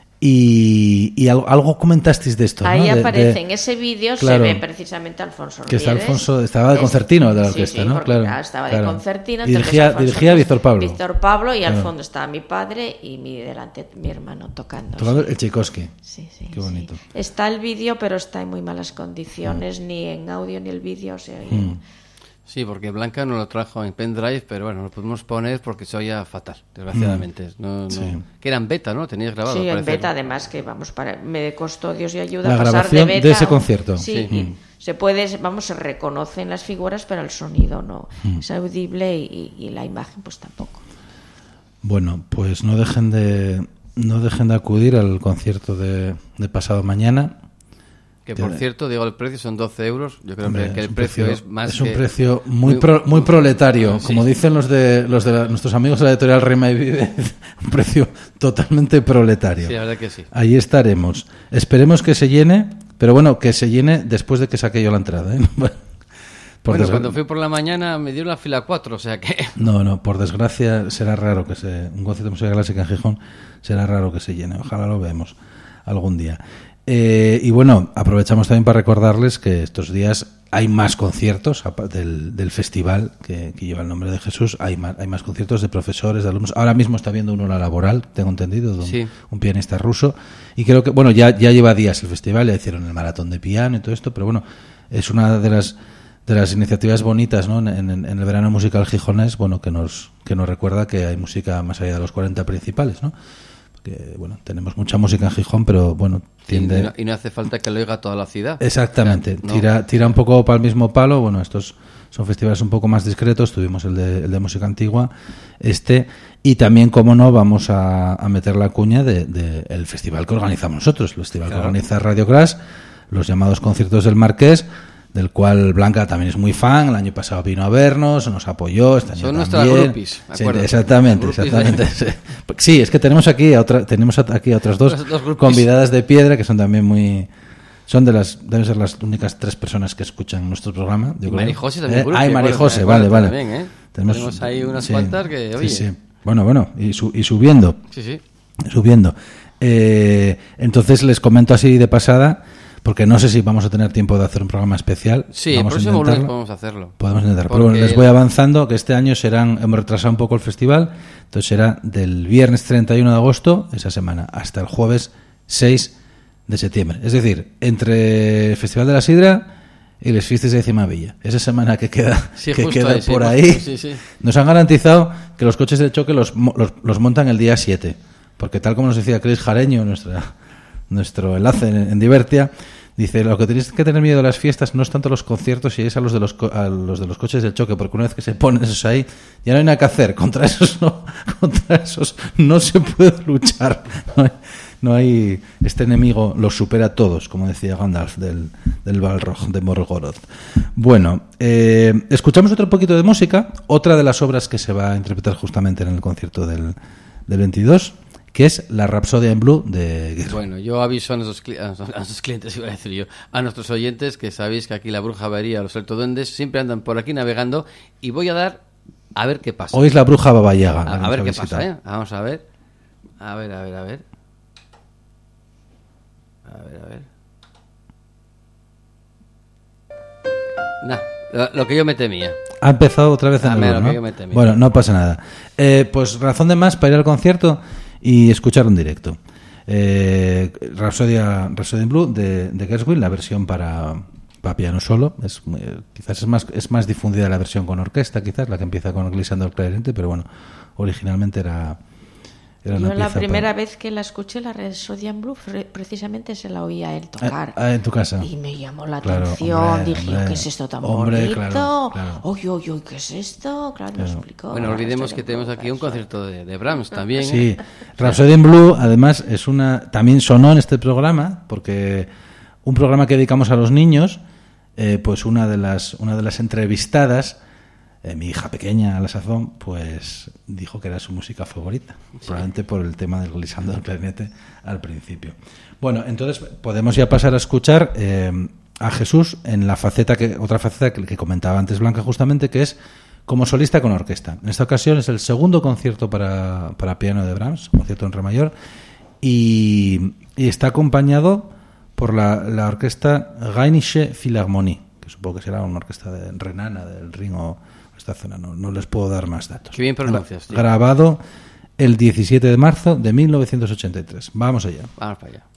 Y, y algo, algo comentasteis de esto, ahí ¿no? De, aparece, de, en ese vídeo claro, se ve precisamente Alfonso que Ordieres. está Alfonso, estaba de concertino de la orquesta, sí, sí, ¿no? Porque, claro, claro, estaba claro. de concertino. Y dirigía, Alfonso, dirigía a Víctor Pablo. Víctor Pablo y claro. al fondo estaba mi padre y mi delante mi hermano tocando. Tocando sí. el Tchaikovsky. Sí, sí. Qué bonito. Sí. Está el vídeo, pero está en muy malas condiciones, mm. ni en audio ni el vídeo se oye. Mm. Sí, porque Blanca nos lo trajo en pendrive, pero bueno, lo pudimos poner porque se oía fatal, desgraciadamente. Mm. No, no, sí. Que era en beta, ¿no? Tenías grabado. Sí, en parece. beta, además, que vamos, para me costó Dios y ayuda la pasar grabación de beta. de ese concierto. Sí, mm. se puede, vamos, se reconocen las figuras, pero el sonido no mm. es audible y, y la imagen, pues tampoco. Bueno, pues no dejen de no dejen de acudir al concierto de, de pasado mañana. Que por cierto, digo, el precio son doce euros. Yo creo Hombre, que el precio, precio es más. Es un que precio muy pro, muy proletario, sí. como dicen los de los de la, nuestros amigos de la editorial Rema y Vive, un precio totalmente proletario. Sí, la verdad que sí. Ahí estaremos. Esperemos que se llene, pero bueno, que se llene después de que saque yo la entrada, ¿eh? Por bueno, desgra... cuando fui por la mañana me dio la fila cuatro, o sea que... No, no, por desgracia será raro que se... Un concierto de música clásica en Gijón será raro que se llene. Ojalá lo veamos algún día. Eh, y bueno, aprovechamos también para recordarles que estos días hay más conciertos del, del festival que, que lleva el nombre de Jesús. Hay más, hay más conciertos de profesores, de alumnos. Ahora mismo está viendo uno la laboral, tengo entendido, de un, sí. un pianista ruso. Y creo que, bueno, ya, ya lleva días el festival, ya hicieron el maratón de piano y todo esto, pero bueno, es una de las de las iniciativas bonitas, ¿no? en, en, en el verano musical gijonés, bueno, que nos que nos recuerda que hay música más allá de los cuarenta principales, ¿no? Que bueno, tenemos mucha música en Gijón, pero bueno, tiende... Sí, y, no, y no hace falta que lo oiga toda la ciudad. Exactamente, o sea, no... tira tira un poco para el mismo palo. Bueno, estos son festivales un poco más discretos. Tuvimos el de, el de música antigua, este, y también, como no, vamos a, a meter la cuña de, de el festival que organizamos nosotros, el festival claro. que organiza Radio Crash, los llamados conciertos del Marqués, del cual Blanca también es muy fan. El año pasado vino a vernos, nos apoyó, este año son nuestras groupies, sí, exactamente, groupies exactamente. De... Sí, es que tenemos aquí a otra, tenemos aquí a otras dos, dos convidadas de piedra que son también muy, son de las, deben ser las únicas tres personas que escuchan nuestro programa. Yo y Marijose también. Eh, ay, Marijose, vale, vale. También, ¿eh? Tenemos, tenemos ahí unas sí, cuantas que, oye. Sí, sí. Bueno, bueno, y, su, y subiendo. Sí, sí. Subiendo. Eh, entonces les comento así de pasada, porque no sé si vamos a tener tiempo de hacer un programa especial. Sí, vamos el próximo lunes podemos hacerlo. Podemos intentar. Pero bueno, les voy avanzando que este año serán, hemos retrasado un poco el festival, entonces será del viernes treinta y uno de agosto, esa semana, hasta el jueves seis de septiembre. Es decir, entre el Festival de la Sidra y las fiestas de Cimavilla. Esa semana que queda, sí, que justo queda ahí, por sí, ahí, sí, sí. Nos han garantizado que los coches de choque los, los, los montan el día siete. Porque tal como nos decía Cris Jareño, nuestra, nuestro enlace en, en Divertia, dice, lo que tenéis que tener miedo de las fiestas no es tanto los conciertos, si es a los de los a los de los coches del choque, porque una vez que se ponen esos ahí, ya no hay nada que hacer. Contra esos no, contra esos no se puede luchar. No hay, no hay este enemigo los supera a todos, como decía Gandalf del, del Balrog de Morgoroth. Bueno, eh, escuchamos otro poquito de música, otra de las obras que se va a interpretar justamente en el concierto del, del veintidós, que es la Rapsodia en Blue de Gershwin. Bueno, yo aviso a nuestros, cli- a nuestros clientes, iba a decir yo, a nuestros oyentes, que sabéis que aquí la Bruja Avería, los altoduendes, siempre andan por aquí navegando, y voy a dar a ver qué pasa. Hoy es la Bruja Babayaga. A, a ver qué pasa, ¿eh? Vamos a ver. A ver, a ver, a ver. A ver, a ver. Nah, lo, lo que yo me temía. Ha empezado otra vez en Ah, el mira, blue, lo ¿no? que yo me temía. Bueno, no pasa nada. Eh, pues razón de más para ir al concierto y escuchar un directo. Eh, Rhapsodia, Rhapsody in Blue de, de Gershwin, la versión para, para piano solo. Es, eh, quizás es más, es más difundida la versión con orquesta, quizás la que empieza con glissando el clarinete, pero bueno, originalmente era... Era Yo la pieza primera para... vez que la escuché, la Rhapsody in Blue, precisamente se la oía a él tocar. Ah, en tu casa. Y me llamó la claro, atención. hombre, Dije, hombre, ¿qué es esto tan hombre, bonito? Claro, claro. Oye, oye, oye, ¿qué es esto? Claro, Claro. nos explicó. Bueno, la olvidemos Rhapsody que in tenemos Blue, aquí un Rhapsody. concierto de, de Brahms también. Sí, ¿eh? Rhapsody in Blue, además, es una también sonó en este programa, porque un programa que dedicamos a los niños, eh, pues una de las una de las entrevistadas eh, mi hija pequeña a la sazón, pues dijo que era su música favorita, sí. Probablemente por el tema del glissando del clarinete al principio. Bueno, entonces podemos ya pasar a escuchar eh, a Jesús en la faceta que otra faceta que, que comentaba antes Blanca, justamente, que es como solista con orquesta. En esta ocasión es el segundo concierto para, para piano de Brahms, concierto en re mayor, y, y está acompañado por la, la orquesta Rheinische Philharmonie, que supongo que será una orquesta de, renana del Rin o esta zona. No, no les puedo dar más datos. Qué bien pronuncias, tío. Grabado el diecisiete de marzo de mil novecientos ochenta y tres. Vamos allá. Vamos para allá.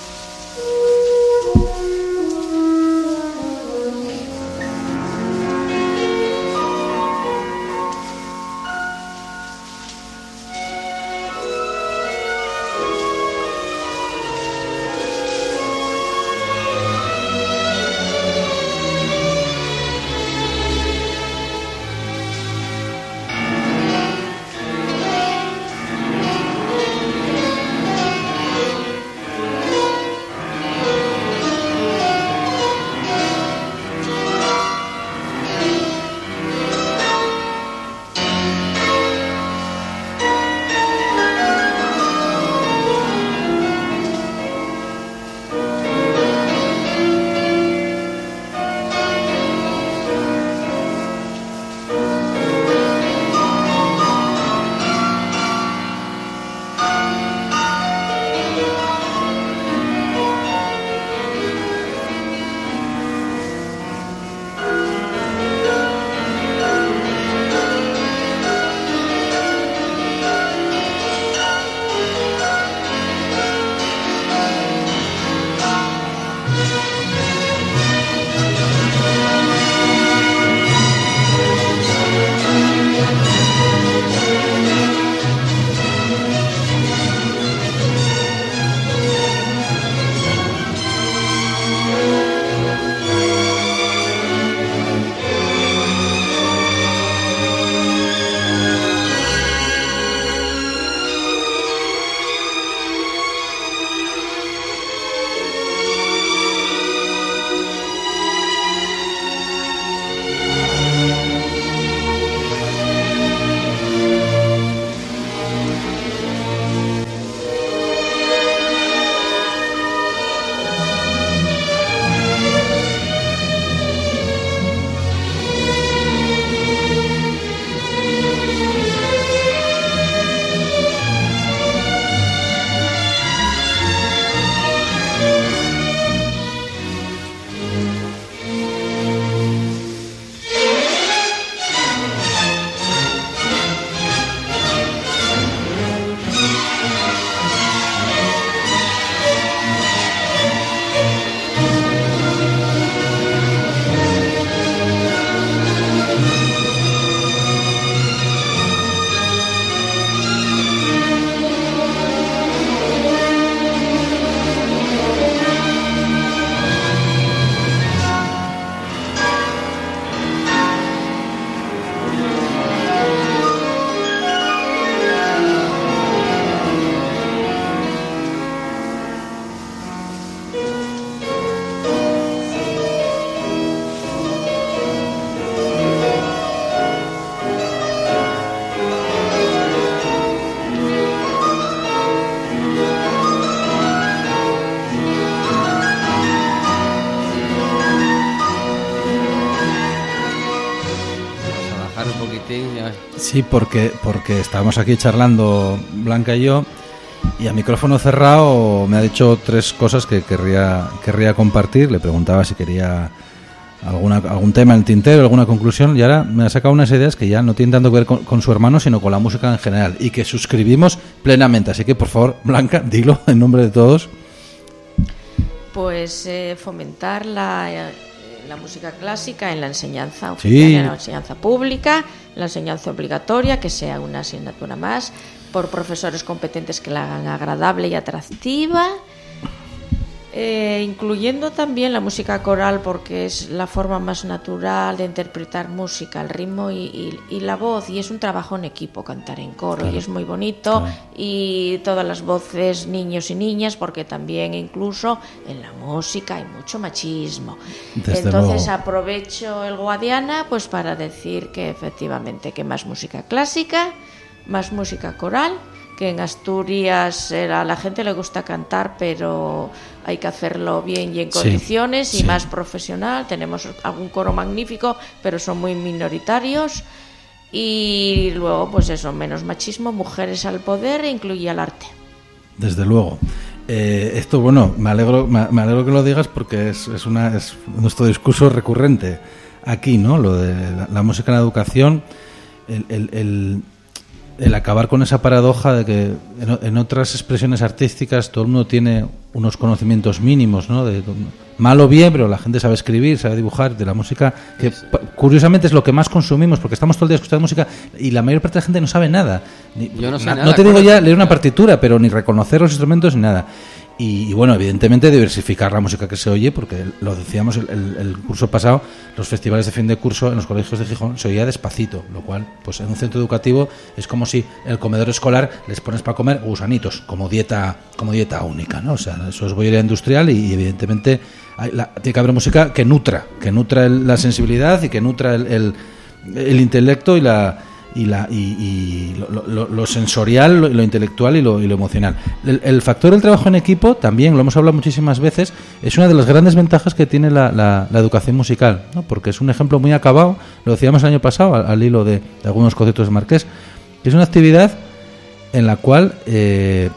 Sí, porque, porque estábamos aquí charlando Blanca y yo, y a micrófono cerrado me ha dicho tres cosas que querría, querría compartir. Le preguntaba si quería alguna, algún tema en el tintero, alguna conclusión, y ahora me ha sacado unas ideas que ya no tienen tanto que ver con, con su hermano, sino con la música en general, y que suscribimos plenamente. Así que, por favor, Blanca, dilo en nombre de todos. Pues eh, fomentar la... Eh, la música clásica en la enseñanza oficial, sí. En la enseñanza pública, la enseñanza obligatoria, que sea una asignatura más, por profesores competentes que la hagan agradable y atractiva, Eh, incluyendo también la música coral, porque es la forma más natural de interpretar música, el ritmo y, y, y la voz, y es un trabajo en equipo cantar en coro, claro. Y es muy bonito, claro. Y todas las voces, niños y niñas, porque también incluso en la música hay mucho machismo. Desde Entonces luego. Aprovecho el Guadiana pues para decir que efectivamente que más música clásica, más música coral, que en Asturias eh, a la gente le gusta cantar, pero hay que hacerlo bien y en condiciones, sí, y sí. Más profesional. Tenemos algún coro magnífico, pero son muy minoritarios. Y luego, pues eso, menos machismo, mujeres al poder e incluye al arte. Desde luego. Eh, esto, bueno, me alegro, me, me alegro que lo digas porque es, es, una, es nuestro discurso recurrente aquí, ¿no? Lo de la, la música en la educación, el... el, el el acabar con esa paradoja de que en, en otras expresiones artísticas todo el mundo tiene unos conocimientos mínimos, ¿no? De, mal o bien, pero la gente sabe escribir, sabe dibujar. De la música, que curiosamente es lo que más consumimos, porque estamos todo el día escuchando música y la mayor parte de la gente no sabe nada. Ni, Yo no sé na, nada. No te digo ya leer una partitura, pero ni reconocer los instrumentos ni nada. Y, y bueno, evidentemente diversificar la música que se oye, porque lo decíamos el, el, el curso pasado, los festivales de fin de curso en los colegios de Gijón se oía despacito, lo cual, pues en un centro educativo es como si en el comedor escolar les pones para comer gusanitos, como dieta, como dieta única, ¿no? O sea, eso es bollería industrial y, y evidentemente hay, la, tiene que haber música que nutra, que nutra el, la sensibilidad y que nutra el, el, el intelecto y la y la y, y lo, lo, lo sensorial, lo, lo intelectual y lo, y lo emocional. El, el factor del trabajo en equipo también, lo hemos hablado muchísimas veces, es una de las grandes ventajas que tiene la, la, la educación musical, ¿no? Porque es un ejemplo muy acabado, lo decíamos el año pasado al, al hilo de, de algunos conciertos de Marqués, que es una actividad en la cual eh,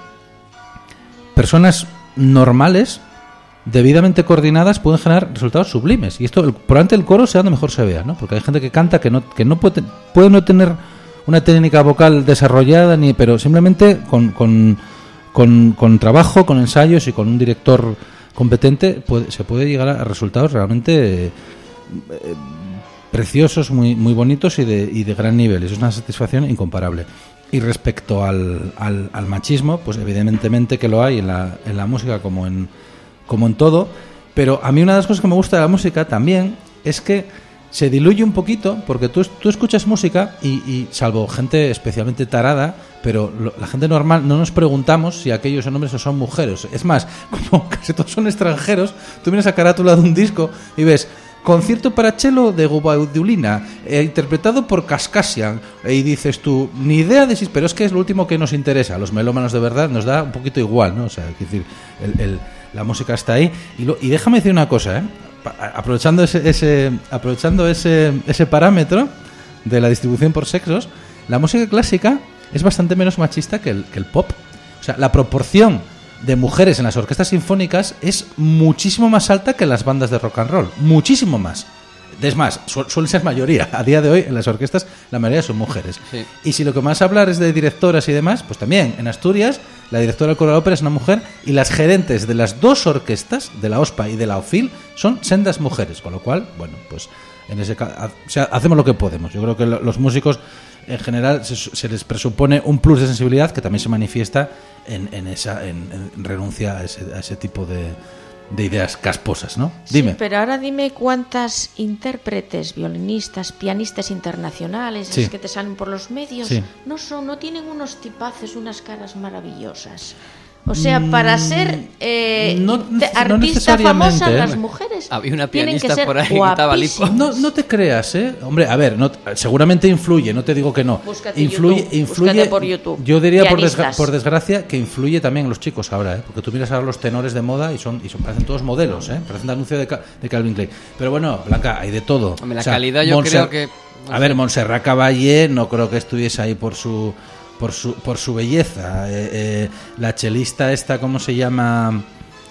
personas normales debidamente coordinadas pueden generar resultados sublimes, y esto el, probablemente el coro sea donde mejor se vea, ¿no? Porque hay gente que canta que no que no puede, puede no tener una técnica vocal desarrollada, ni pero simplemente con, con, con, con trabajo, con ensayos y con un director competente puede, se puede llegar a resultados realmente eh, eh, preciosos, muy muy bonitos y de, y de gran nivel. Es una satisfacción incomparable. Y respecto al, al, al machismo, pues evidentemente que lo hay en la, en la música como en como en todo, pero a mí una de las cosas que me gusta de la música también es que se diluye un poquito, porque tú, tú escuchas música y, y salvo gente especialmente tarada, pero lo, la gente normal no nos preguntamos si aquellos son hombres o son mujeres. Es más, como casi todos son extranjeros, tú miras la carátula de un disco y ves concierto para cello de Gubaudulina, eh, interpretado por Kaskasian, eh, y dices tú, ni idea de si... Pero es que es lo último que nos interesa. A los melómanos de verdad nos da un poquito igual, ¿no? O sea, es decir, el... el la música está ahí y, lo, y déjame decir una cosa, ¿eh? aprovechando ese, ese aprovechando ese, ese parámetro de la distribución por sexos, la música clásica es bastante menos machista que el, que el pop. O sea, la proporción de mujeres en las orquestas sinfónicas es muchísimo más alta que en las bandas de rock and roll, muchísimo más. Es más, su, suele ser mayoría. A día de hoy en las orquestas la mayoría son mujeres. Sí. Y si lo que más hablar es de directoras y demás, pues también en Asturias la directora del coro de la ópera es una mujer y las gerentes de las dos orquestas, de la OSPA y de la OFIL, son sendas mujeres. Con lo cual, bueno, pues en ese caso, o sea, hacemos lo que podemos. Yo creo que los músicos en general se, se les presupone un plus de sensibilidad que también se manifiesta en, en esa en, en renuncia a ese, a ese tipo de de ideas casposas, ¿no? Dime. Sí, pero ahora dime cuántas intérpretes, violinistas, pianistas internacionales, sí, que te salen por los medios, sí, no son, no tienen unos tipaces, unas caras maravillosas. O sea, para ser eh, no, te, artista no famosa, las mujeres había una tienen pianista que ser por ahí que estaba lipo. No, no te creas, ¿eh? Hombre, a ver, no, seguramente influye, no te digo que no. Búscate influye, YouTube, influye. Búscate por YouTube. Yo diría por, desgra- por desgracia que influye también en los chicos ahora, ¿eh? Porque tú miras ahora los tenores de moda y son y son parecen todos modelos, ¿eh? Parecen de anuncio de, Ca- de Calvin Klein. Pero bueno, Blanca, hay de todo. Hombre, la o sea, calidad yo Montser- creo que no a ver, Montserrat Caballé no creo que estuviese ahí por su por su por su belleza. Eh, eh, la chelista esta, ¿cómo se llama?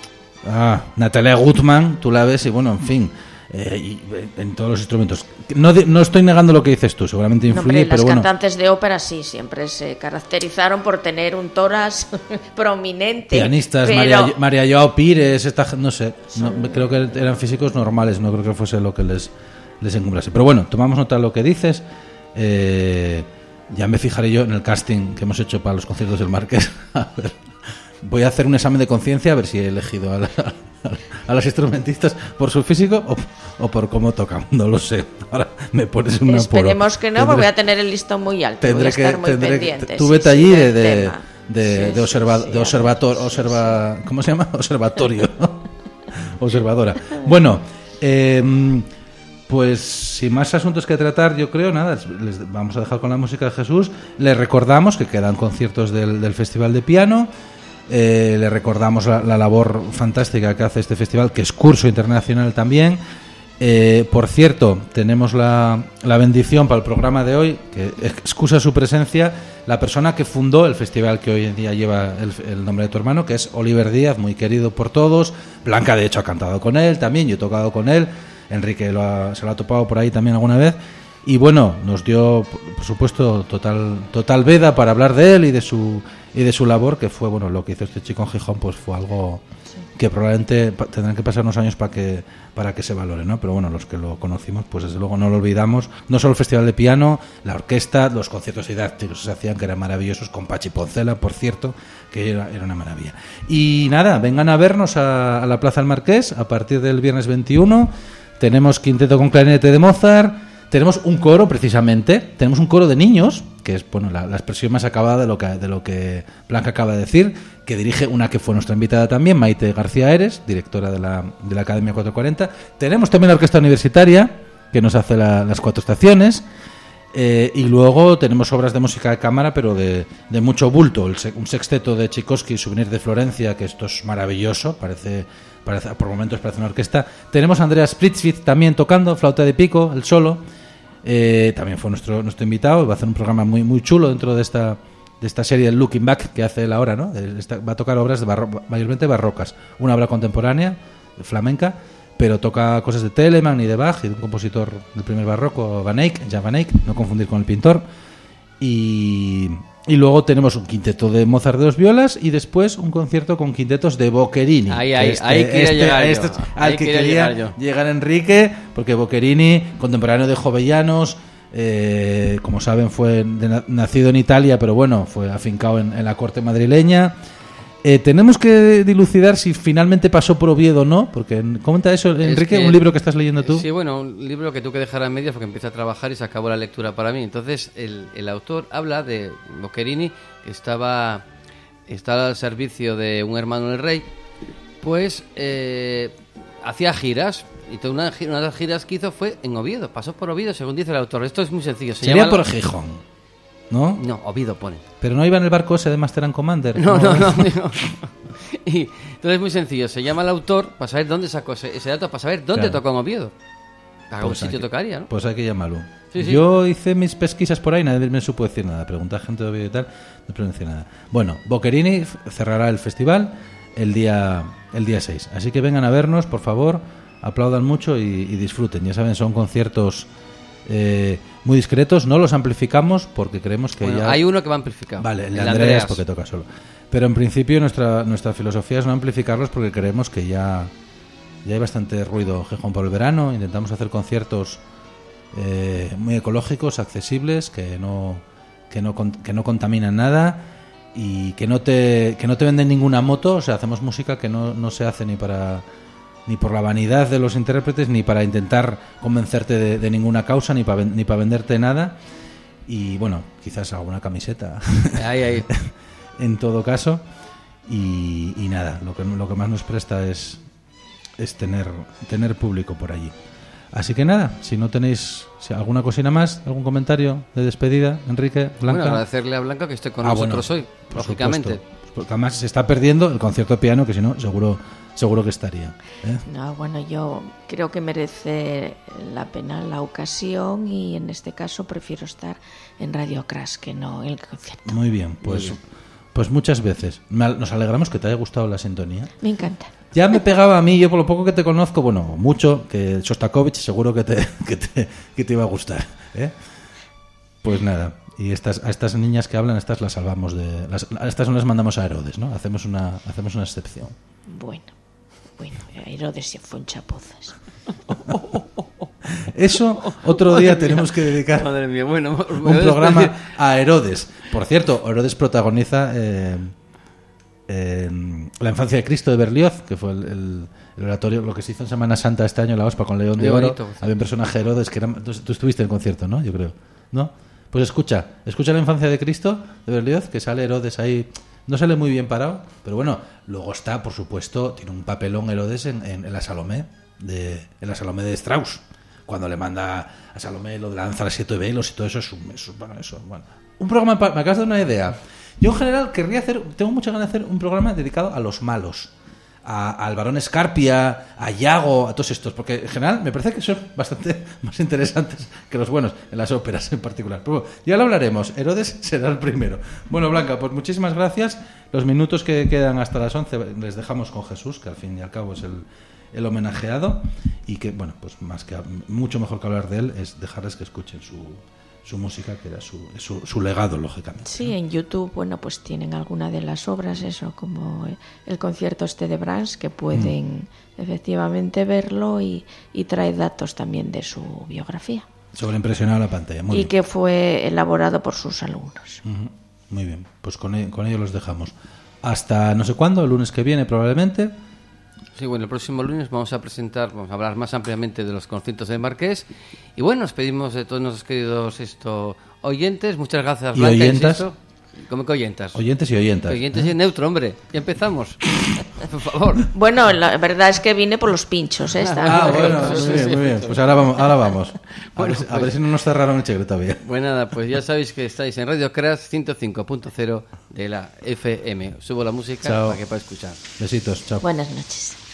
Ah, Natalia Gutmann, tú la ves y bueno, en fin, eh, y, en todos los instrumentos. No, no estoy negando lo que dices tú, seguramente influye, no, hombre, pero las bueno. Las cantantes de ópera sí, siempre se caracterizaron por tener un tórax prominente. Pianistas, pero... María, María Joao Pires, esta, no sé, no, creo que eran físicos normales, no creo que fuese lo que les, les encumbrase. Pero bueno, tomamos nota de lo que dices. Eh, ya me fijaré yo en el casting que hemos hecho para los conciertos del Marqués. A ver, voy a hacer un examen de conciencia a ver si he elegido a la, a los instrumentistas por su físico o, o por cómo tocan, no lo sé. Ahora me pones en una Esperemos que no, porque voy a tener el listón muy alto. Tendré voy a estar que, muy tendré pendiente. Que, tú vete sí, allí sí, de, de, tema. de, sí, de, observa, sí, de observator, sí, observa, sí. ¿cómo se llama? Observatorio. Observadora. Bueno, eh, pues sin más asuntos que tratar, yo creo, nada, les vamos a dejar con la música de Jesús. Les recordamos que quedan conciertos del, del Festival de Piano. Eh, le recordamos la, la labor fantástica que hace este festival, que es curso internacional también. Eh, por cierto, tenemos la, la bendición para el programa de hoy, que excusa su presencia, la persona que fundó el festival que hoy en día lleva el, el nombre de tu hermano, que es Oliver Díaz, muy querido por todos. Blanca, de hecho, ha cantado con él también, yo he tocado con él. Enrique lo ha, se lo ha topado por ahí también alguna vez. Y bueno, nos dio, por supuesto, total total veda para hablar de él y de su y de su labor, que fue, bueno, lo que hizo este chico en Gijón, pues fue algo que probablemente tendrán que pasar unos años para que para que se valore, ¿no? Pero bueno, los que lo conocimos, pues desde luego no lo olvidamos. No solo el Festival de Piano, la orquesta, los conciertos didácticos que se hacían, que eran maravillosos, con Pachi Poncela, por cierto, que era, era una maravilla. Y nada, vengan a vernos a, a la Plaza del Marqués a partir del viernes veintiuno. Tenemos quinteto con clarinete de Mozart. Tenemos un coro, precisamente, tenemos un coro de niños, que es bueno la, la expresión más acabada de lo que de lo que Blanca acaba de decir, que dirige una que fue nuestra invitada también, Maite García Eres, directora de la, de la Academia cuatrocientos cuarenta. Tenemos también la Orquesta Universitaria, que nos hace la, las cuatro estaciones, eh, y luego tenemos obras de música de cámara, pero de, de mucho bulto, el, un sexteto de Tchaikovsky, Souvenir de Florencia, que esto es maravilloso, parece... Parece, por momentos parece una orquesta. Tenemos a Andreas Spritzwitz también tocando, flauta de pico, el solo. Eh, también fue nuestro nuestro invitado. Va a hacer un programa muy muy chulo dentro de esta de esta serie del Looking Back que hace él ahora, ¿no? Esta, va a tocar obras de barro, mayormente barrocas. Una obra contemporánea, flamenca, pero toca cosas de Telemann y de Bach y de un compositor del primer barroco, Van Eyck, Jan Van Eyck, no confundir con el pintor. Y... Y luego tenemos un quinteto de Mozart de dos violas y después un concierto con quintetos de Boccherini. Ahí, ahí, este, ahí quería este, llegar yo. este, al Ahí que quería quería llegar, yo. llegar Enrique, porque Boccherini, contemporáneo de Jovellanos, eh, como saben, fue de, nacido en Italia, pero bueno, fue afincado en, en la corte madrileña. Eh, tenemos que dilucidar si finalmente pasó por Oviedo o no, porque comenta eso, Enrique, que, un libro que estás leyendo tú. Sí, bueno, un libro que tuve que dejar a medias porque empecé a trabajar y se acabó la lectura para mí. Entonces, el, el autor habla de Boccherini, que estaba, estaba al servicio de un hermano del rey, pues eh, hacía giras, y toda una, una de las giras que hizo fue en Oviedo, pasó por Oviedo, según dice el autor. Esto es muy sencillo. Se Sería llama por Gijón, ¿no? No, Oviedo pone. Pero no iba en el barco ese de Master and Commander. No, no, no. no, no. Y entonces es muy sencillo. Se llama al autor para saber dónde sacó ese, ese dato, para saber dónde Claro. tocó en Oviedo. A un Pues sitio hay que- tocaría, ¿no? Pues hay que llamarlo. Sí, sí. Yo hice mis pesquisas por ahí, nadie me supo decir nada. Pregunté a gente de Oviedo y tal, no puedo decir nada. Bueno, Boccherini f- cerrará el festival el día el día seis. Así que vengan a vernos, por favor, aplaudan mucho y, y disfruten. Ya saben, son conciertos eh, muy discretos. No los amplificamos porque creemos que Bueno, ya... hay uno que va amplificado. Vale, el de el Andreas, Andreas. porque toca solo. Pero en principio nuestra nuestra filosofía es no amplificarlos porque creemos que ya, ya hay bastante ruido Gijón por el verano. Intentamos hacer conciertos eh, muy ecológicos, accesibles, que no que no con- que no contaminan nada y que no te que no te venden ninguna moto. O sea, hacemos música que no, no se hace ni para ni por la vanidad de los intérpretes ni para intentar convencerte de, de ninguna causa ni para ni para venderte nada. Y bueno, quizás alguna camiseta. Ahí, ahí. En todo caso, y, y nada, lo que, lo que más nos presta es, es tener, tener público por allí. Así que nada, si no tenéis si alguna cosina más, algún comentario de despedida, Enrique, Blanca. Bueno, agradecerle a Blanca que esté con Ah, nosotros bueno, hoy, por lógicamente. supuesto. Porque además se está perdiendo el concierto de piano, que si no, seguro seguro que estaría. ¿eh? No, bueno, yo creo que merece la pena la ocasión y en este caso prefiero estar en Radio Crash que no en el concierto. Muy bien, pues, pues muchas veces. Me al- Nos alegramos que te haya gustado la sintonía. Me encanta. Ya me pegaba a mí, yo por lo poco que te conozco, bueno, mucho, que Shostakovich seguro que te, que te, que te iba a gustar. ¿eh? Pues nada, y estas, a estas niñas que hablan, estas las salvamos de... Las, a estas no las mandamos a Herodes, ¿no? Hacemos una, hacemos una excepción. Bueno, bueno, Herodes se fue en chapuzas. Eso otro día tenemos que dedicar Madre mía, bueno, me voy a un despedir. programa a Herodes. Por cierto, Herodes protagoniza... Eh, eh, La infancia de Cristo de Berlioz, que fue el, el, el oratorio, lo que se hizo en Semana Santa este año, la OSPA con León de Oro. Bonito. Había un personaje Herodes que era... Tú, tú estuviste en el concierto, ¿no? Yo creo, ¿no? Pues escucha, escucha La infancia de Cristo de Berlioz, que sale Herodes ahí, no sale muy bien parado, pero bueno, luego está, por supuesto, tiene un papelón Herodes en, en, en la Salomé de en la Salomé de Strauss, cuando le manda a Salomé lo de lanzar a siete velos y todo eso, es un, es un, bueno, eso, bueno. Un programa, me acabas de dar una idea. Yo en general querría hacer, tengo mucha ganas de hacer un programa dedicado a los malos. A, al Barón Escarpia, a Iago, a todos estos, porque en general me parece que son bastante más interesantes que los buenos, en las óperas en particular. Pero bueno, ya lo hablaremos, Herodes será el primero. Bueno, Blanca, pues muchísimas gracias. Los minutos que quedan hasta las once les dejamos con Jesús, que al fin y al cabo es el, el homenajeado, y que, bueno, pues más que mucho mejor que hablar de él es dejarles que escuchen su... su música, que era su, su, su legado, lógicamente. Sí, en YouTube, bueno, pues tienen alguna de las obras, eso, como el concierto este de Brahms, que pueden mm. efectivamente verlo y, y trae datos también de su biografía. Sobreimpresionado la pantalla, muy y bien. Que fue elaborado por sus alumnos. Uh-huh. Muy bien, pues con ello, con ello los dejamos. Hasta no sé cuándo, el lunes que viene probablemente. Sí, bueno, el próximo lunes vamos a presentar, vamos a hablar más ampliamente de los conciertos del Marqués. Y bueno, nos pedimos de todos nuestros queridos esto, oyentes. Muchas gracias, ¿Y Blanca. oyentas? Insisto. ¿Cómo que oyentas? Oyentes y oyentas. Oyentes ¿eh? y neutro, hombre. Ya empezamos. Por favor. Bueno, la verdad es que vine por los pinchos, ¿eh? Ah, bueno, muy bien, muy bien. Pues ahora vamos. Ahora vamos. A, bueno, ver, pues, a ver si no nos cerraron el cheque todavía. Pues nada, pues ya sabéis que estáis en Radio Crash ciento cinco punto cero de la F M. Subo la música Chao. para que podáis escuchar. Besitos, chao. Buenas noches.